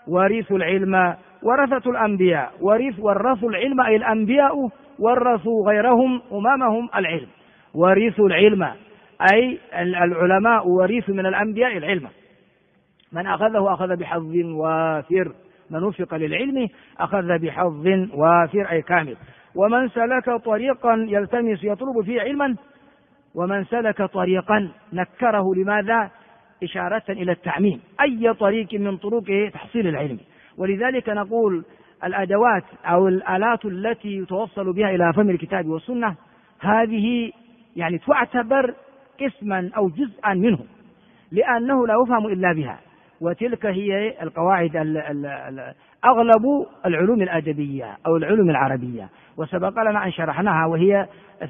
ورثة الأنبياء، ورثوا العلم أي الأنبياء ورثوا غيرهم أمامهم العلم. ورثوا العلم أي العلماء ورثوا من الأنبياء العلم، من أخذه أخذ بحظ وافر، من وفق للعلم أخذ بحظ وافر أي كامل. ومن سلك طريقا يلتمس يطلب فيه علما، ومن سلك طريقا نكره لماذا؟ إشارة إلى التعميم، أي طريق من طرق تحصيل العلم. ولذلك نقول الأدوات أو الآلات التي يتوصل بها إلى فهم الكتاب والسنة هذه يعني تعتبر قسما أو جزءا منه، لأنه لا يفهم إلا بها. وتلك هي القواعد أغلب العلوم الأدبية أو العلوم العربية، وسبق لنا أن شرحناها، وهي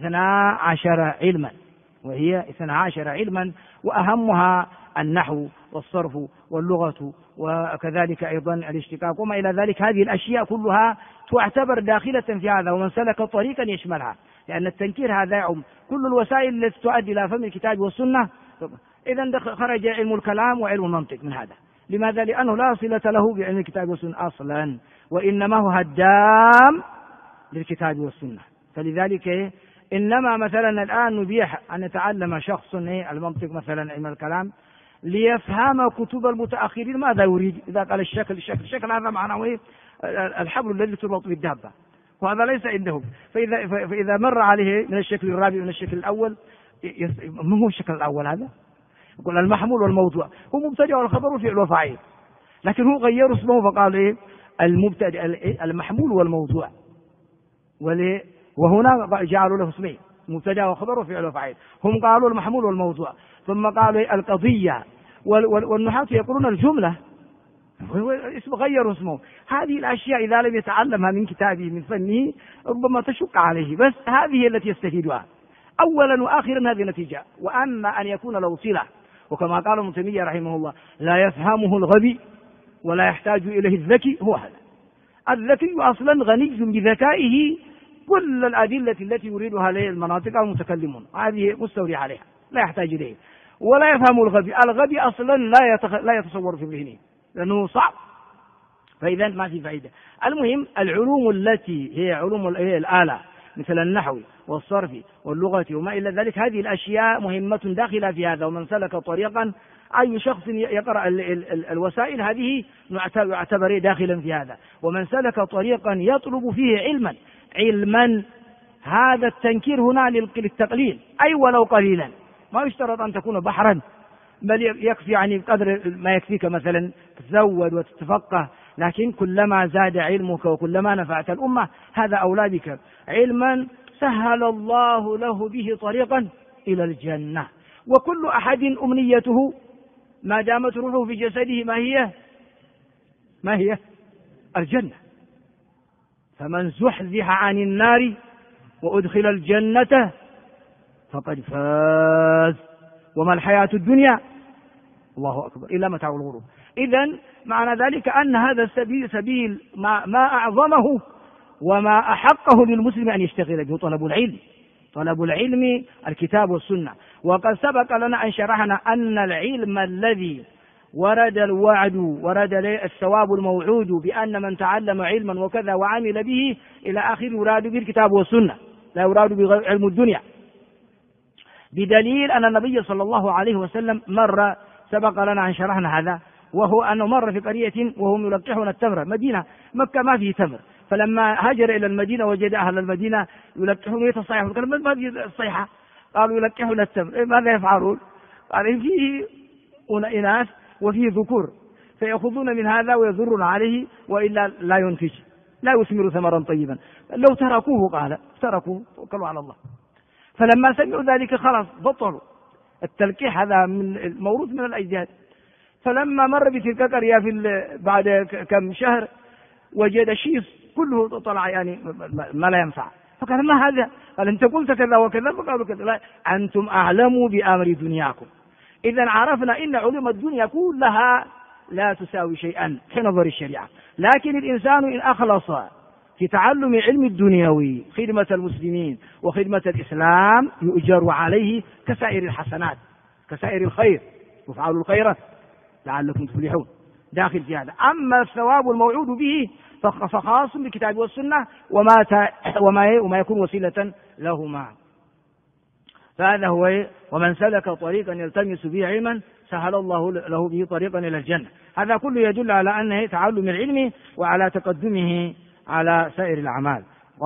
12 علما، وأهمها النحو والصرف واللغة، وكذلك أيضا الاشتقاق وما إلى ذلك. هذه الأشياء كلها تعتبر داخلة في هذا، ومن سلك طريقا يشملها، لأن التنكير هذا يعم كل الوسائل التي تؤدي إلى فهم الكتاب والسنة. إذا خرج علم الكلام وعلم المنطق من هذا. لماذا؟ لأنه لا صلة له بعلم الكتاب والسنة أصلا، وإنما هو هدام للكتاب والسنة. فلذلك إنما مثلا الآن نبيح أن يتعلم شخص المنطق مثلا علم الكلام ليفهم كتب المتأخرين ماذا يريد. إذا قال الشكل هذا معناه الحبل الذي تربط بالدابة، وهذا ليس عندهم. فإذا مر عليه من الشكل الرابع من الشكل الأول، ما هو الشكل الأول هذا؟ يقول المحمول والموضوع، هو مبتدأ والخبر وفعل وفاعل، لكن هو غير اسمه فقال المبتدأ المحمول والموضوع، وهنا جعلوا له اسمين مبتدأ وخبر وفعل وفاعل. هم قالوا المحمول والموضوع، ثم قالوا القضية، والنحاة يقولون الجملة، غيروا اسمه. هذه الأشياء إذا لم يتعلمها من كتابه من فنه ربما تشق عليه، بس هذه التي يستفيدها أولا وآخرا هذه نتيجة. وأما أن يكون له صلة، وكما قال ابن تيمية رحمه الله لا يفهمه الغبي ولا يحتاج إليه الذكي، هو هذا الذكي أصلا غني بذكائه كل الأدلة التي يريدها المناطق المتكلمون هذه مستولي عليها، لا يحتاج إليه. ولا يفهم الغبي، الغبي أصلا لا يتصور في ذهنه لأنه صعب، فإذا ما في فائدة. المهم العلوم التي هي علوم الآلة مثل النحو والصرف واللغة وما إلى ذلك، هذه الأشياء مهمة داخلة في هذا. ومن سلك طريقا، أي شخص يقرأ الوسائل هذه يعتبر داخلا في هذا. ومن سلك طريقا يطلب فيه علما، هذا التنكير هنا للتقليل، أي ولو قليلا، ما يشترط أن تكون بحرا، بل يكفي يعني قدر ما يكفيك مثلا تتزود وتتفقه، لكن كلما زاد علمك وكلما نفعت الأمة هذا أولى بك. علما سهل الله له به طريقا إلى الجنة. وكل أحد أمنيته ما دامت روحه في جسده ما هي الجنة. فمن زحزح عن النار وأدخل الجنة فقد فاز وما الحياة الدنيا الله أكبر إلا متاع الغرور. إذن معنى ذلك أن هذا السبيل سبيل ما أعظمه وما أحقه للمسلم أن يشتغل به، طلب العلم الكتاب والسنة. وقد سبق لنا أن شرحنا أن العلم الذي ورد الثواب الموعود بأن من تعلم علما وكذا وعمل به إلى آخر يراد به الكتاب والسنة، لا يراد به علم الدنيا، بدليل أن النبي صلى الله عليه وسلم سبق لنا أن شرحنا هذا، وهو أنه مر في قرية وهم يلقحون التمر. مدينة مكة ما فيه تمر، فلما هاجر إلى المدينة وجد أهل المدينة يلقحون يتصيحون. قال ما هذه الصيحة؟ قالوا يلقحون التمر. ماذا يفعلون؟ قال فيه إناث وفيه ذكور، فيأخذون من هذا ويضرون عليه وإلا لا ينتج، لا يثمر ثمرا طيبا. لو تركوه قال تركوه توكلوا على الله. فلما سمعوا ذلك خلاص بطلوا التلقيح، هذا من الموروث من الأجداد. فلما مر بتلك القرية بعد كم شهر وجد شيء كله طلع يعني ما لا ينفع. فقال ما هذا؟ قال أنت قلت كذا وكذا. فقالوا كذا. لا، أنتم أعلموا بأمر دنياكم. إذا عرفنا إن علوم الدنيا كلها لا تساوي شيئا في نظر الشريعة، لكن الإنسان إن أخلص في تعلم علم الدنيوي خدمة المسلمين وخدمة الإسلام يؤجر عليه كسائر الحسنات، كسائر الخير، وافعلوا الخير لعلكم تفلحون، داخل في هذا. أما الثواب الموعود به فخاص بالكتاب والسنة وما يكون وسيلة لهما. فهذا هو ومن سلك طريقا يلتمس به علما سهل الله له به طريقا إلى الجنة. هذا كله يدل على أنه تعلم العلم وعلى تقدمه على سائر الأعمال.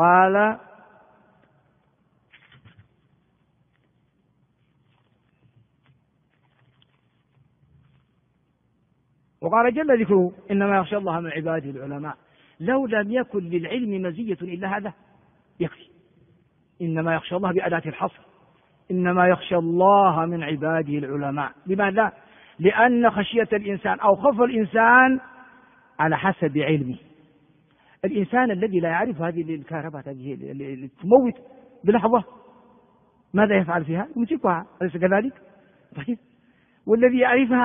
وقال جل ذكره إنما يخشى الله من عباده العلماء. لو لم يكن للعلم مزية إلا هذا يكفي. إنما يخشى الله بأداة الحصر، إنما يخشى الله من عباده العلماء. لماذا؟ لأن خشية الإنسان أو خوف الإنسان على حسب علمه. الإنسان الذي لا يعرف هذه الكهرباء هذه اللي تموت بلحظة ماذا يفعل فيها؟ يمسكها، أليس كذلك؟ طيب، والذي يعرفها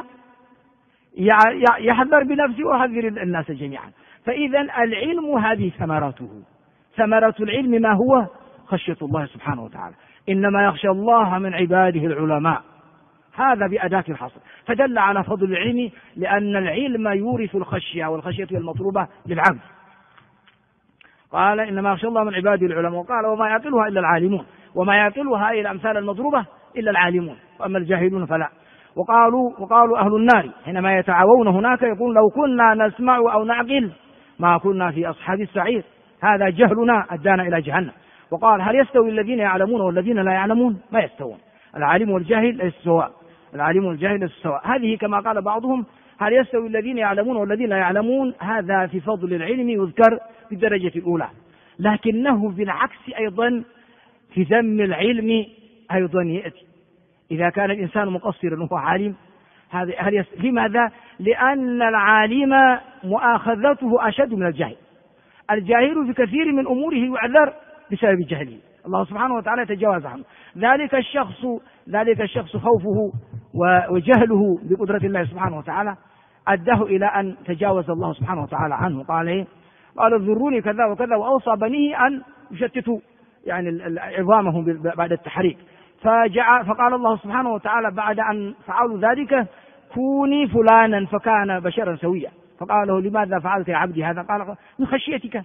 يحذر بنفسه ويحذر الناس جميعا. فإذا العلم هذه ثمرته، ثمرة العلم ما هو؟ خشية الله سبحانه وتعالى. إنما يخشى الله من عباده العلماء، هذا بأداة الحصر، فدل على فضل العلم، لأن العلم يورث الخشية، والخشية هي المطلوبة للعبد. قال إنما يخشى الله من عباده العلماء. وقال وما يعقلها إلا العالمون، وما يعقلها إلى الأمثال المضروبة إلا العالمون، وأما الجاهلون فلا. وقالوا أهل النار حينما يتعاون هناك يقول لو كنا نسمع أو نعقل ما كنا في أصحاب السعير، هذا جهلنا أدانا إلى جهنم. وقال هل يستوي الذين يعلمون والذين لا يعلمون؟ ما يستوون، العالم والجاهل ليس سواء، العالم والجاهل ليس سواء. هذه كما قال بعضهم هل يستوي الذين يعلمون والذين لا يعلمون، هذا في فضل العلم يذكر بالدرجة الأولى، لكنه بالعكس أيضا في ذم العلم أيضا يأتي إذا كان الإنسان مقصرا وهو عالم. لماذا؟ لأن العالم مؤاخذته أشد من الجاهل. الجاهل في كثير من أموره يعذر بسبب جهله، الله سبحانه وتعالى يتجاوز عنه. ذلك الشخص خوفه وجهله بقدرة الله سبحانه وتعالى أداه إلى أن تجاوز الله سبحانه وتعالى عنه. قال اذروني كذا وكذا، وأوصى بنيه أن يشتتوا يعني عظامهم بعد التحريك. فقال الله سبحانه وتعالى بعد أن فعلوا ذلك: كوني فلانا، فكان بشرا سويا. فقال له: لماذا فعلت يا عبدي هذا؟ قال: من خشيتك،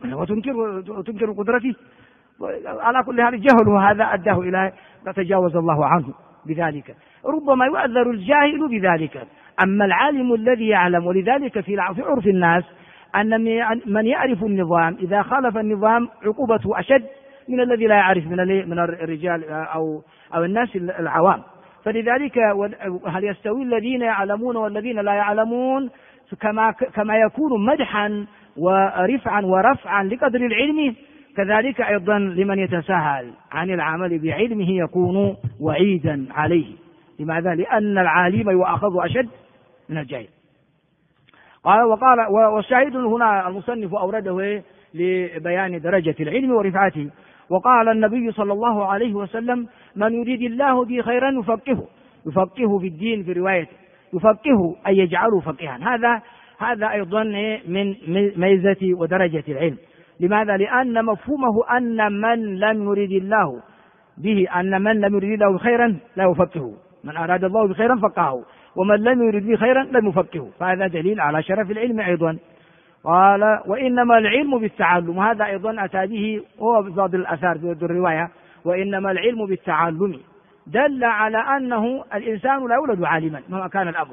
وتنكر قدرتي. على كل حال الجهل هذا أداه إلى تجاوز الله عنه بذلك. ربما يؤذر الجاهل بذلك، أما العالم الذي يعلم. ولذلك في عرف الناس أن من يعرف النظام إذا خالف النظام عقوبته أشد من الذي لا يعرف من الرجال أو الناس العوام. فلذلك هل يستوي الذين يعلمون والذين لا يعلمون؟ كما يكون مدحا ورفعا لقدر العلم، كذلك أيضا لمن يتساهل عن العمل بعلمه يكون وعيدا عليه. لماذا؟ لأن العالم يؤاخذ أشد من الجاهل. وقال والشاهد هنا المصنف أورده لبيان درجة العلم ورفعته. وقال النبي صلى الله عليه وسلم: من يريد الله به خيرا يفقهه في الدين، في روايته يفقهه أي يجعله فقيها. هذا أيضا من ميزة ودرجة العلم. لماذا؟ لأن مفهومه أن من لم يريد الله به خيرا لا يفقهه، من أراد الله بخيرا فقهه، ومن لم يريد به خيرا لم يفقهه. فهذا دليل على شرف العلم أيضا. قال: وإنما العلم بالتعلم. وهذا أيضا أتى به هو ببعض الآثار في الرواية: وإنما العلم بالتعلم، دل على أنه الإنسان لا يولد عالما مهما كان الأمر.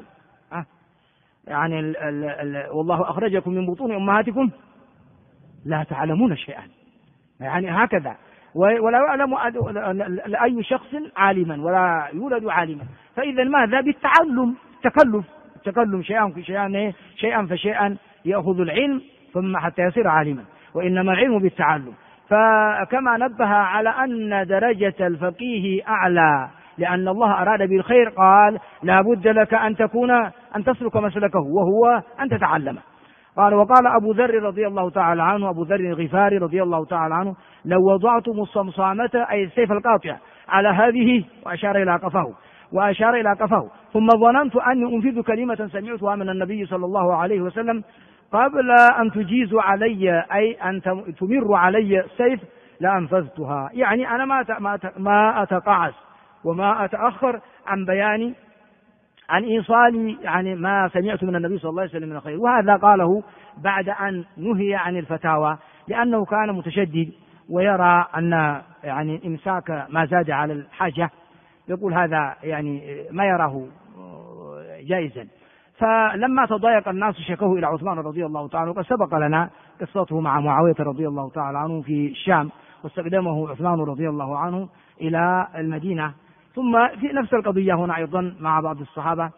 يعني والله أخرجكم من بطون أمهاتكم لا تعلمون شيئا، يعني هكذا. ولا يعلم أي شخص عالما ولا يولد عالما. فإذا ماذا؟ بالتعلم، التكلم شيئا فشيئا يأخذ العلم ثم حتى يصير عالما. وإنما العلم بالتعلم. فكما نبه على أن درجة الفقيه أعلى لأن الله أراد بالخير، قال: لا بد لك أن تسلك مسلكه وهو أن تتعلمه. وقال أبو ذر رضي الله تعالى عنه، أبو ذر الغفاري رضي الله تعالى عنه: لو وضعتم الصمصامة أي السيف القاطع على هذه، وأشار إلى قفاه، ثم ظننت أني أنفذ كلمة سمعتها من النبي صلى الله عليه وسلم قبل أن تجيز علي، أي أن تمر علي السيف، لأنفذتها. يعني أنا ما أتقاعس وما أتأخر عن إيصال يعني ما سمعت من النبي صلى الله عليه وسلم من الخير. وهذا قاله بعد أن نهي عن الفتاوى، لأنه كان متشدد ويرى أن يعني إمساك ما زاد على الحاجة، يقول هذا يعني ما يراه جائزا. فلما تضايق الناس شكوه إلى عثمان رضي الله تعالى عنه. وقد سبق لنا قصته مع معاوية رضي الله تعالى عنه في الشام، واستخدمه عثمان رضي الله عنه إلى المدينة. ثم في نفس القضية هنا أيضا مع بعض الصحابة.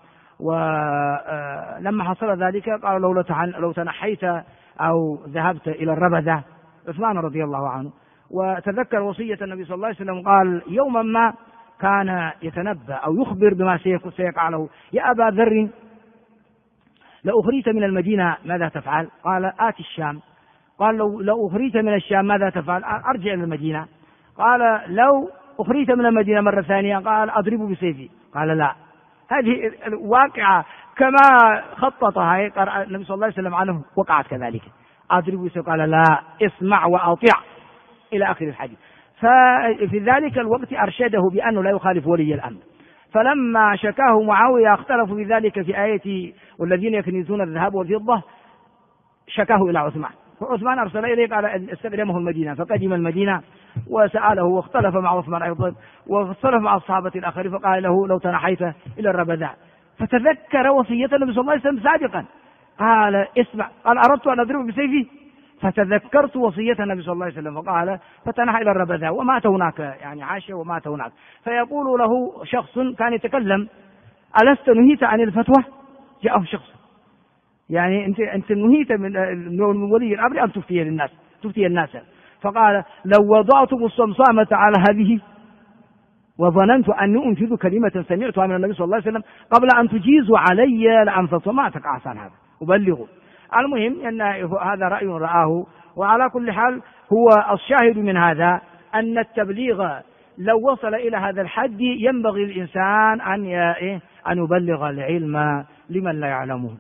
ولما حصل ذلك قال: لو تنحيت أو ذهبت إلى الربذة، عثمان رضي الله عنه. وتذكر وصية النبي صلى الله عليه وسلم، قال يوما ما كان يتنبأ أو يخبر بما سيقع له: يا أبا ذر، لو أخرجت من المدينة ماذا تفعل؟ قال: آتي الشام. قال: لو أخرجت من الشام ماذا تفعل؟ أرجع إلى المدينة. قال: لو أخرجت من المدينة مرة ثانية؟ قال: أضرب بسيفي. قال: لا. هذه الواقعة كما خططها النبي صلى الله عليه وسلم عنه وقعت كذلك. أضرب بسيفي. قال: لا، اسمع وأطيع، إلى آخر الحديث. ففي ذلك الوقت أرشده بأنه لا يخالف ولي الأمر. فلما شكاه معاوية اختلفوا في ذلك في آية: والذين يكنزون الذهب والفضة، شكاه إلى عثمان. فعثمان أرسل إليه قال: استخدمه المدينة. فقدم المدينة وسأله، واختلف مع عثمان أيضا، واختلف مع الصحابة الآخرين، فقال له: لو تنحيت إلى الربذاء. فتذكر وصية النبي صلى الله عليه وسلم سابقا، قال: اسمع. قال: أردت أن أضرب بسيفي فتذكرت وصية النبي صلى الله عليه وسلم، فقال: فتنحى إلى الربذاء. ومات هناك، يعني عاش ومات هناك. فيقول له شخص كان يتكلم: ألست نهيت عن الفتوى؟ جاءه شخص: يعني أنت نهيت من ولي الأمر أن تفتي الناس. فقال: لو وضعتم الصمصامة على هذه وظننت أني أنفذ كلمة سمعتها من النبي صلى الله عليه وسلم قبل أن تجيزوا علي لأنفذت. وما تقعس عن هذا، أبلغه. المهم أن هذا رأي رآه. وعلى كل حال هو الشاهد من هذا أن التبليغ لو وصل إلى هذا الحد ينبغي الإنسان أن يبلغ العلم لمن لا يعلمه.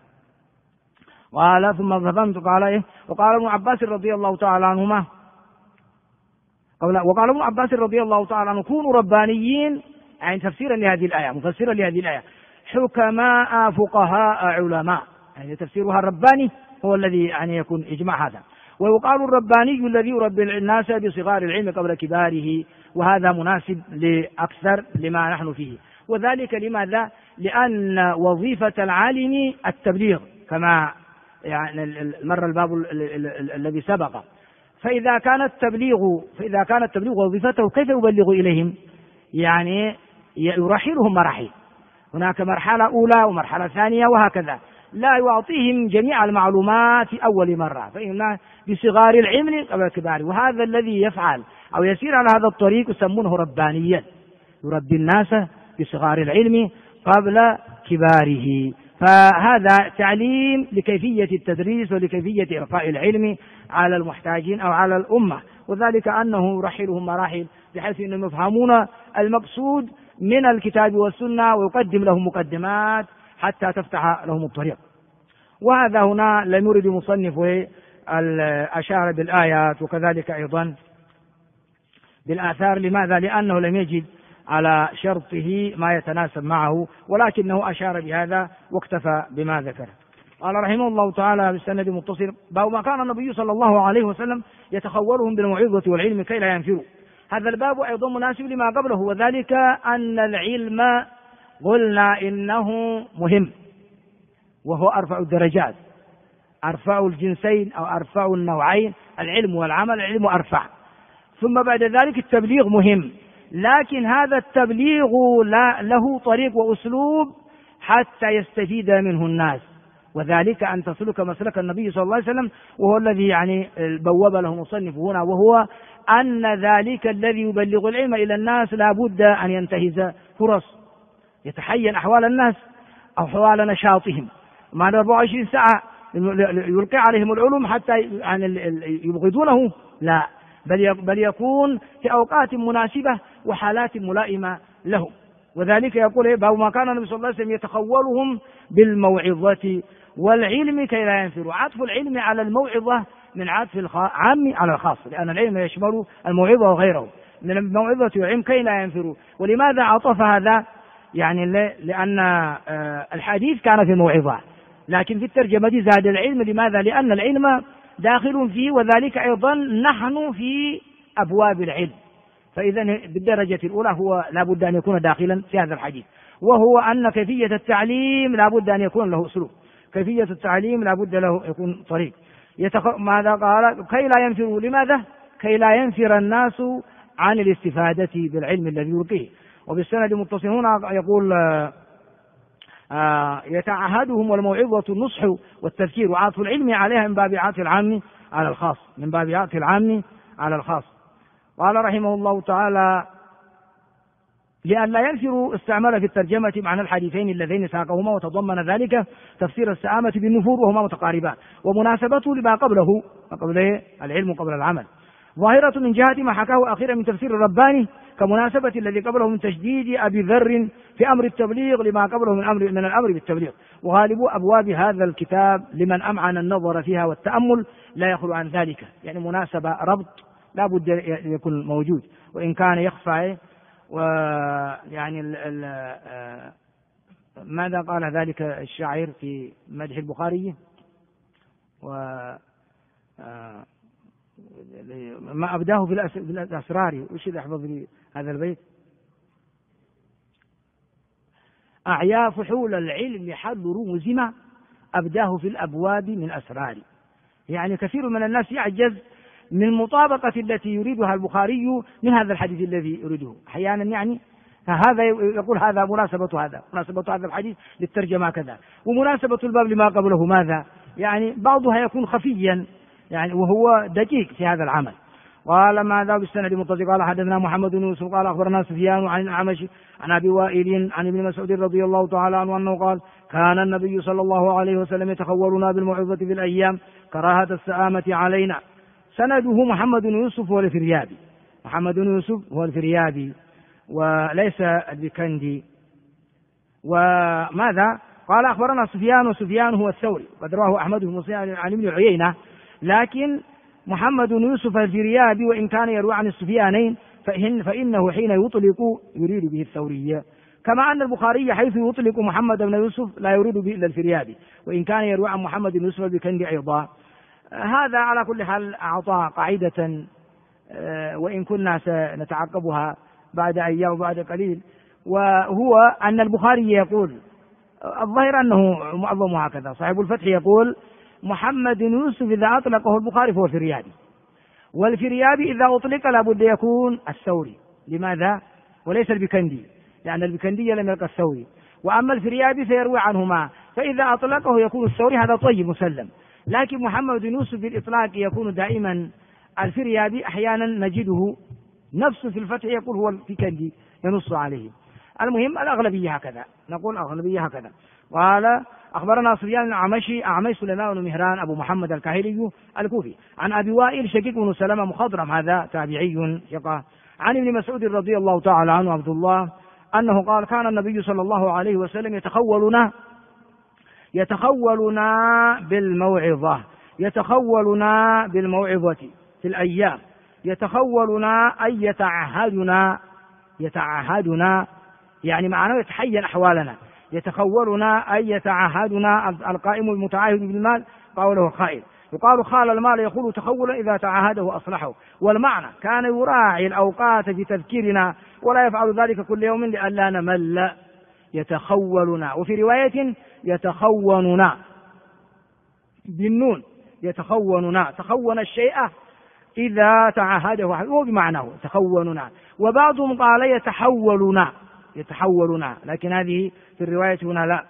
قال: ثم ظننت، قال وقال ابن عباس رضي الله تعالى عنهما: وقال ابن عباس رضي الله تعالى عنه كونوا ربانيين، يعني تفسيرا لهذه الآية، مفسرا لهذه الآية، حكماء فقهاء علماء، يعني تفسيرها الرباني هو الذي يعني يكون إجماع هذا. ويقال الرباني الذي يربي الناس بصغار العلم قبل كباره، وهذا مناسب لأكثر لما نحن فيه. وذلك لماذا؟ لأن وظيفة العالم التبليغ، كما يعني مر الباب الذي سبق. فإذا كان التبليغ وظيفته كيف يبلغ إليهم؟ يعني يرحلهم مراحل، هناك مرحلة أولى ومرحلة ثانية وهكذا، لا يعطيهم جميع المعلومات أول مرة، فإن بصغار العلم قبل كباره. وهذا الذي يفعل أو يسير على هذا الطريق يسمونه ربانيا، يربي الناس بصغار العلم قبل كباره. فهذا تعليم لكيفية التدريس ولكيفية إعطاء العلم على المحتاجين أو على الأمة، وذلك أنه يرحلهم مراحل بحيث أنهم يفهمون المقصود من الكتاب والسنة، ويقدم لهم مقدمات حتى تفتح لهم الطريق. وهذا هنا لم يرد المصنف الأشار بالآيات وكذلك أيضا بالآثار. لماذا؟ لأنه لم يجد على شرطه ما يتناسب معه، ولكنه أشار بهذا واكتفى بما ذكر. قال رحمه الله تعالى بالسند متصل: باب ما كان النبي صلى الله عليه وسلم يتخولهم بالموعظة والعلم كي لا ينفروا. هذا الباب أيضا مناسب لما قبله، وذلك أن العلم قلنا إنه مهم، وهو أرفع الدرجات، أرفع الجنسين أو أرفع النوعين، العلم والعمل. العلم أرفع، ثم بعد ذلك التبليغ مهم، لكن هذا التبليغ له طريق وأسلوب حتى يستفيد منه الناس، وذلك أن تسلك مسلك النبي صلى الله عليه وسلم، وهو الذي يعني بوب له مصنف هنا، وهو أن ذلك الذي يبلغ العلم إلى الناس لا بد أن ينتهز فرص، يتحين أحوال الناس أو حوال نشاطهم، ما 24 ساعة يلقي عليهم العلوم حتى يعني يبغضونه، لا، بل يكون في أوقات مناسبة وحالات ملائمة لهم. وذلك يقول باب ما كان النبي صلى الله عليه وسلم يتخولهم بالموعظة والعلم كي لا ينفروا. عطف العلم على الموعظة من عطف العام على الخاص، لأن العلم يشمل الموعظة وغيره من الموعظة والعلم كي لا ينفروا. ولماذا عطف هذا؟ يعني لأن الحديث كان في الموعظة، لكن في الترجمة زاد العلم. لماذا؟ لأن العلم داخل فيه، وذلك أيضا نحن في أبواب العلم، فإذا بالدرجة الأولى هو لا بد أن يكون داخلا في هذا الحديث، وهو أن كيفية التعليم لا بد أن يكون له أسلوب، كيفية التعليم لا بد له يكون طريق. ماذا قال؟ كي لا ينفروا. لماذا؟ كي لا ينفر الناس عن الاستفادة بالعلم الذي يلقيه. وبالسند متصل هنا يقول يتعهدهم والموعظة النصح والتذكير، وعطف العلم عليها من باب عطف العام على الخاص، من باب عطف العام على الخاص. قال رحمه الله تعالى: لأن لا ينفروا استعمل في الترجمة معنى الحديثين اللذين ساقهما، وتضمن ذلك تفسير السآمة بالنفور وهما متقاربان، ومناسبته لما قبله العلم قبل العمل ظاهرة من جهة ما حكاه أخيرا من تفسير الرباني، كمناسبة الذي قبله من تشديد أبي ذر في أمر التبليغ لما قبله من الأمر بالتبليغ. وغالب أبواب هذا الكتاب لمن أمعن النظر فيها والتأمل لا يخلو عن ذلك، يعني مناسبة ربط لا بد يكون موجود، وإن كان يخفى. ويعني ماذا قال ذلك الشاعر في مدح البخاري؟ ما أبداه في الأسرار. وش اللي أحفظ لي هذا البيت؟ أعيا فحول العلم حل رمزما أبداه في الأبواب من أسرار. يعني كثير من الناس يعجز من مطابقة التي يريدها البخاري من هذا الحديث الذي يريده أحيانا، يعني هذا يقول هذا مناسبة هذا الحديث للترجمة كذا، ومناسبة الباب لما قبله ماذا، يعني بعضها يكون خفيا يعني وهو دقيق في هذا العمل. قال ماذا بالسند المتصل قال حدثنا محمد بن يوسف قال أخبرنا سفيان عن الأعمش عن أبي وائل عن ابن مسعود رضي الله تعالى عنه أنه قال: كان النبي صلى الله عليه وسلم يتخولنا بالموعظة في الأيام كراهة السآمة علينا. سنده محمد بن يوسف هو الفريابي، محمد بن يوسف هو الفريابي وليس البكندي. وماذا قال؟ أخبرنا سفيان، وسفيان هو الثوري، قد رواه أحمد بن مصير عن ابن عيينة، لكن محمد يوسف الفريابي وإن كان يروي عن السفيانين فإنه حين يطلق يريد به الثوري، كما أن البخاري حيث يطلق محمد بن يوسف لا يريد به إلا الفريابي وإن كان يروي عن محمد بن يوسف البكندي أيضا. هذا على كل حال أعطى قاعدة وإن كنا سنتعقبها بعد أيام وبعد قليل، وهو أن البخاري يقول الظاهر أنه معظم هكذا، صاحب الفتح يقول محمد يوسف إذا أطلقه البخاري فهو فريابي، والفريابي إذا أطلق لابد يكون الثوري. لماذا؟ وليس البكندي، لأن البكندي لم يلقى الثوري، وأما الفريابي فيروي عنهما، فإذا أطلقه يكون الثوري، هذا طيب مسلم. لكن محمد يوسف بالإطلاق يكون دائما الفريابي، أحيانا نجده نفسه في الفتح يقول هو البكندي ينص عليه. المهم الأغلبية هكذا، نقول الأغلبية هكذا. قال أخبرنا سفيان الأعمشي أعمش سليمان بن مهران أبو محمد الكاهلي الكوفي عن أبي وائل شقيق بن سلمة مخضرم، هذا تابعي ثقة، عن ابن مسعود رضي الله تعالى عنه عبد الله أنه قال كان النبي صلى الله عليه وسلم يتخولنا بالموعظة في الأيام، يتخولنا أي يتعهدنا يعني معناه يتحين أحوالنا، يتخولنا أي يتعهدنا. القائم المتعاهد بالمال قوله خائل، يقال خال المال يقول تخولا إذا تعاهده أصلحه، والمعنى كان يراعي الأوقات في تذكيرنا ولا يفعل ذلك كل يوم لئلا نمل. يتخولنا، وفي رواية يتخوننا بالنون، يتخوننا، تخون الشيء إذا تعاهده هو بمعناه تخوننا. وبعضهم قال يتحولنا، لكن هذه في الرواية هنا لا.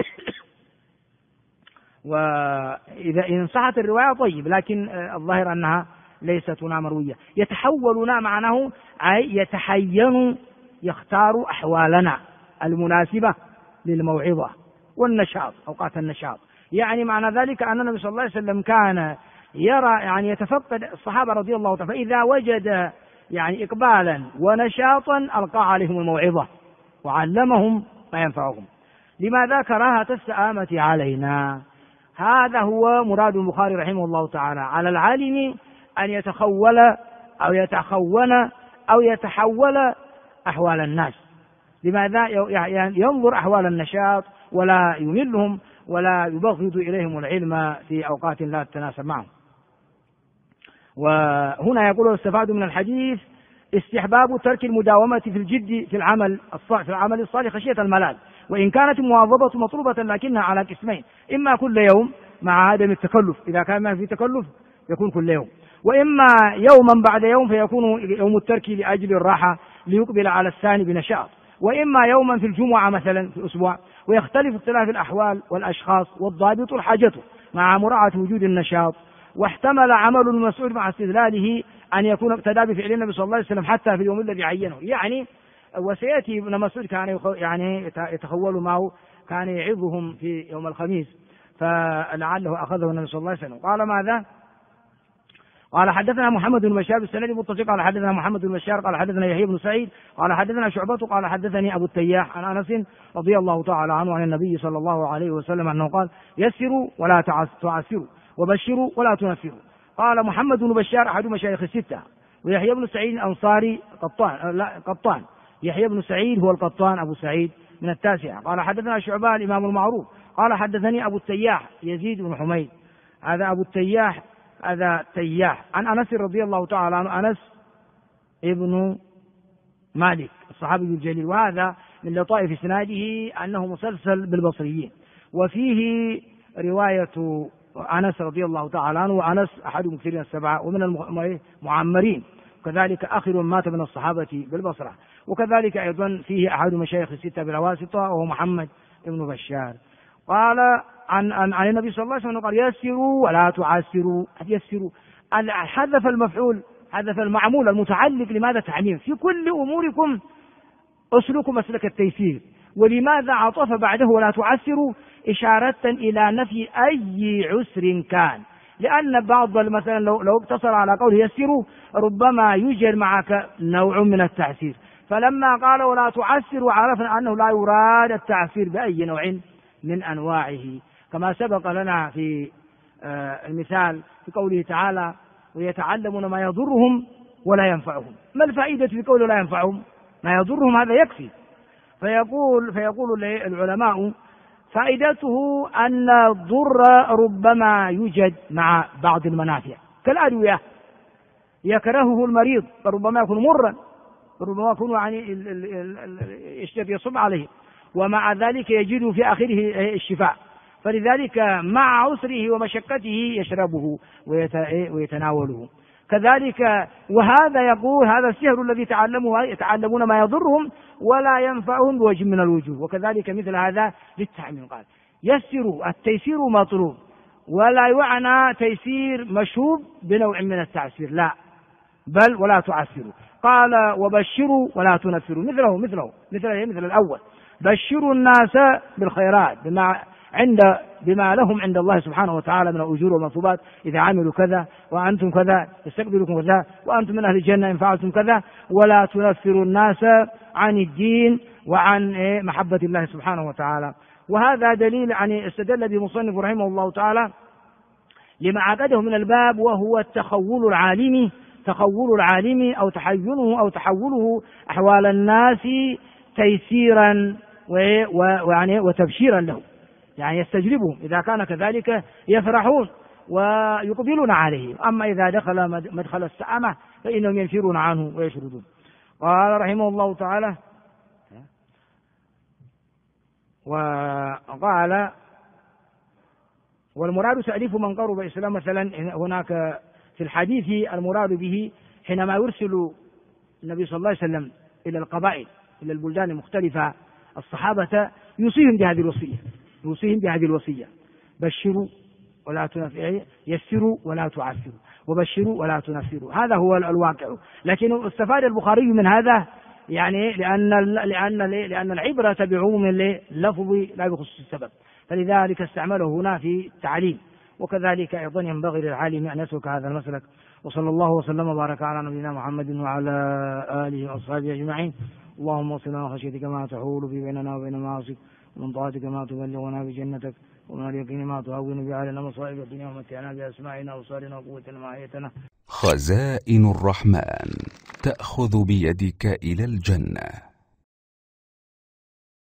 وإذا إن صحت الرواية طيب، لكن الظاهر أنها ليست هنا مروية. يتحولنا معناه أي يتحين، يختار أحوالنا المناسبة للموعظة والنشاط، أوقات النشاط. يعني معنى ذلك أن النبي صلى الله عليه وسلم كان يرى يعني يتفقد الصحابة رضي الله عنهم، فإذا وجد يعني إقبالا ونشاطا ألقى عليهم الموعظة وعلمهم ما ينفعهم. لماذا؟ كراهة السآمة علينا. هذا هو مراد البخاري رحمه الله تعالى، على العالم أن يتخول أو يتخون أو يتحول أحوال الناس. لماذا؟ يعني ينظر أحوال النشاط ولا يملهم ولا يبغض إليهم العلم في أوقات لا تتناسب معهم. وهنا يقول استفاد من الحديث استحباب ترك المداومة في الجد في العمل الصالح خشية الملال، وإن كانت المواظبة مطلوبة لكنها على قسمين: إما كل يوم مع عدم التكلف، إذا كان ما في تكلف يكون كل يوم، وإما يوما بعد يوم فيكون يوم الترك لأجل الراحة ليقبل على الثاني بنشاط، وإما يوما في الجمعة مثلا في الأسبوع. ويختلف اختلاف الأحوال والأشخاص، والضابط الحاجة مع مراعاة وجود النشاط. واحتمل عمل المسؤول مع استدلاله أن يكون اقتدى بفعل النبي صلى الله عليه وسلم حتى في اليوم الذي عينه. يعني وسيأتي ابن مسعود كان يعني يتخول معه، كان يعظهم في يوم الخميس، فلعله أخذه النبي صلى الله عليه وسلم. قال ماذا؟ قال حدثنا محمد بن بشار بالسند المتصل قال حدثنا محمد بن بشار قال حدثنا يحيى بن سعيد قال حدثنا شعبة قال حدثني أبو التياح عن أنس رضي الله تعالى عنه عن النبي صلى الله عليه وسلم أنه قال: يسروا ولا تعسروا، وبشروا ولا تنفروا. قال محمد بن بشار أحد مشايخ الستة، ويحيى بن سعيد الأنصاري قطان، يحيى بن سعيد هو القطان أبو سعيد من التاسعة. قال حدثنا شعبة الإمام المعروف قال حدثني أبو التياح يزيد بن حميد، هذا أبو التياح هذا تياح، عن أنس رضي الله تعالى عنه، أنس ابن مالك الصحابي الجليل، وهذا من لطائف إسناده أنه مسلسل بالبصريين، وفيه رواية أنس رضي الله تعالى عنه، وأنس أحد مكثرين السبعة ومن المعمرين، وكذلك آخر مات من الصحابة بالبصرة، وكذلك أيضا فيه أحد مشايخ الستة بالواسطة وهو محمد بن بشار. قال عن النبي صلى الله عليه وسلم قال: يسروا ولا تعسروا. يسروا حذف المفعول، حذف المعمول المتعلق، لماذا؟ تعميم في كل أموركم اسلكوا مسلك التيسير. ولماذا عطف بعده ولا تعسروا؟ إشارة إلى نفي أي عسر كان، لأن بعض مثلا لو اقتصر على قوله يسروا ربما يوجد معك نوع من التعسير، فلما قال ولا تعسروا عرفنا أنه لا يراد التعسير بأي نوع من أنواعه، كما سبق لنا في المثال في قوله تعالى: ويتعلمون ما يضرهم ولا ينفعهم. ما الفائدة في قوله لا ينفعهم؟ ما يضرهم هذا يكفي. فيقول العلماء فائدته أن الضر ربما يوجد مع بعض المنافع كالأدوية يكرهه المريض، فربما يكون مرا، ربما يكون يصب عليه، ومع ذلك يجد في آخره الشفاء، فلذلك مع عسره ومشقته يشربه ويتناوله. كذلك وهذا يقول هذا السحر الذي يتعلمون ما يضرهم ولا ينفعهم بوجه من الوجوه. وكذلك مثل هذا للتعميم، قال يسروا، التيسير مطلوب، ولا يعنى تيسير مشوب بنوع من التعسير، لا، بل ولا تعسروا. قال وبشروا ولا تنفروا، مثل الأول، بشروا الناس بالخيرات بما لهم عند الله سبحانه وتعالى من الأجور والمثوبات إذا عملوا كذا، وأنتم كذا يستقبلكم كذا، وأنتم من أهل الجنة إن فعلتم كذا، ولا تنفروا الناس عن الدين وعن محبة الله سبحانه وتعالى. وهذا دليل استدل به مصنف رحمه الله تعالى لما عقده من الباب، وهو التخول العالم أو تحينه أو تحوله أحوال الناس تيسيرا وتبشيرا له، يعني يستجلبهم، إذا كان كذلك يفرحون ويقبلون عليه. أما إذا دخل مدخل السعامة فإنهم ينفرون عنه ويشردون. قال رحمه الله تعالى وقال والمراد تأليف من قرب إسلام. مثلا هناك في الحديث المراد به حينما يرسل النبي صلى الله عليه وسلم إلى القبائل إلى البلدان المختلفة الصحابة يوصيهم بهذه الوصية، بشروا ولا تنفروا، يسروا ولا تعسروا، وبشروا ولا تنفروا. هذا هو الواقع. لكن استفاد البخاري من هذا لأن العبرة بعموم اللفظ لا بخصوص السبب، فلذلك استعمله هنا في التعليم. وكذلك أيضا ينبغي للعالم أن يسلك هذا المسلك. وصلى الله وسلم وبارك على نبينا محمد وعلى آله وأصحابه أجمعين. اللهم وصلنا خشيتك ما تحول في بيننا وبين معاصيك، ومن طاعتك ما تبلغنا بجنتك، ومن اليقين ما تهون به علينا مصائب الدنيا، ومتعنا بأسماعنا وأبصارنا وقوتنا ما أحييتنا. خزائن الرحمن تأخذ بيدك إلى الجنة.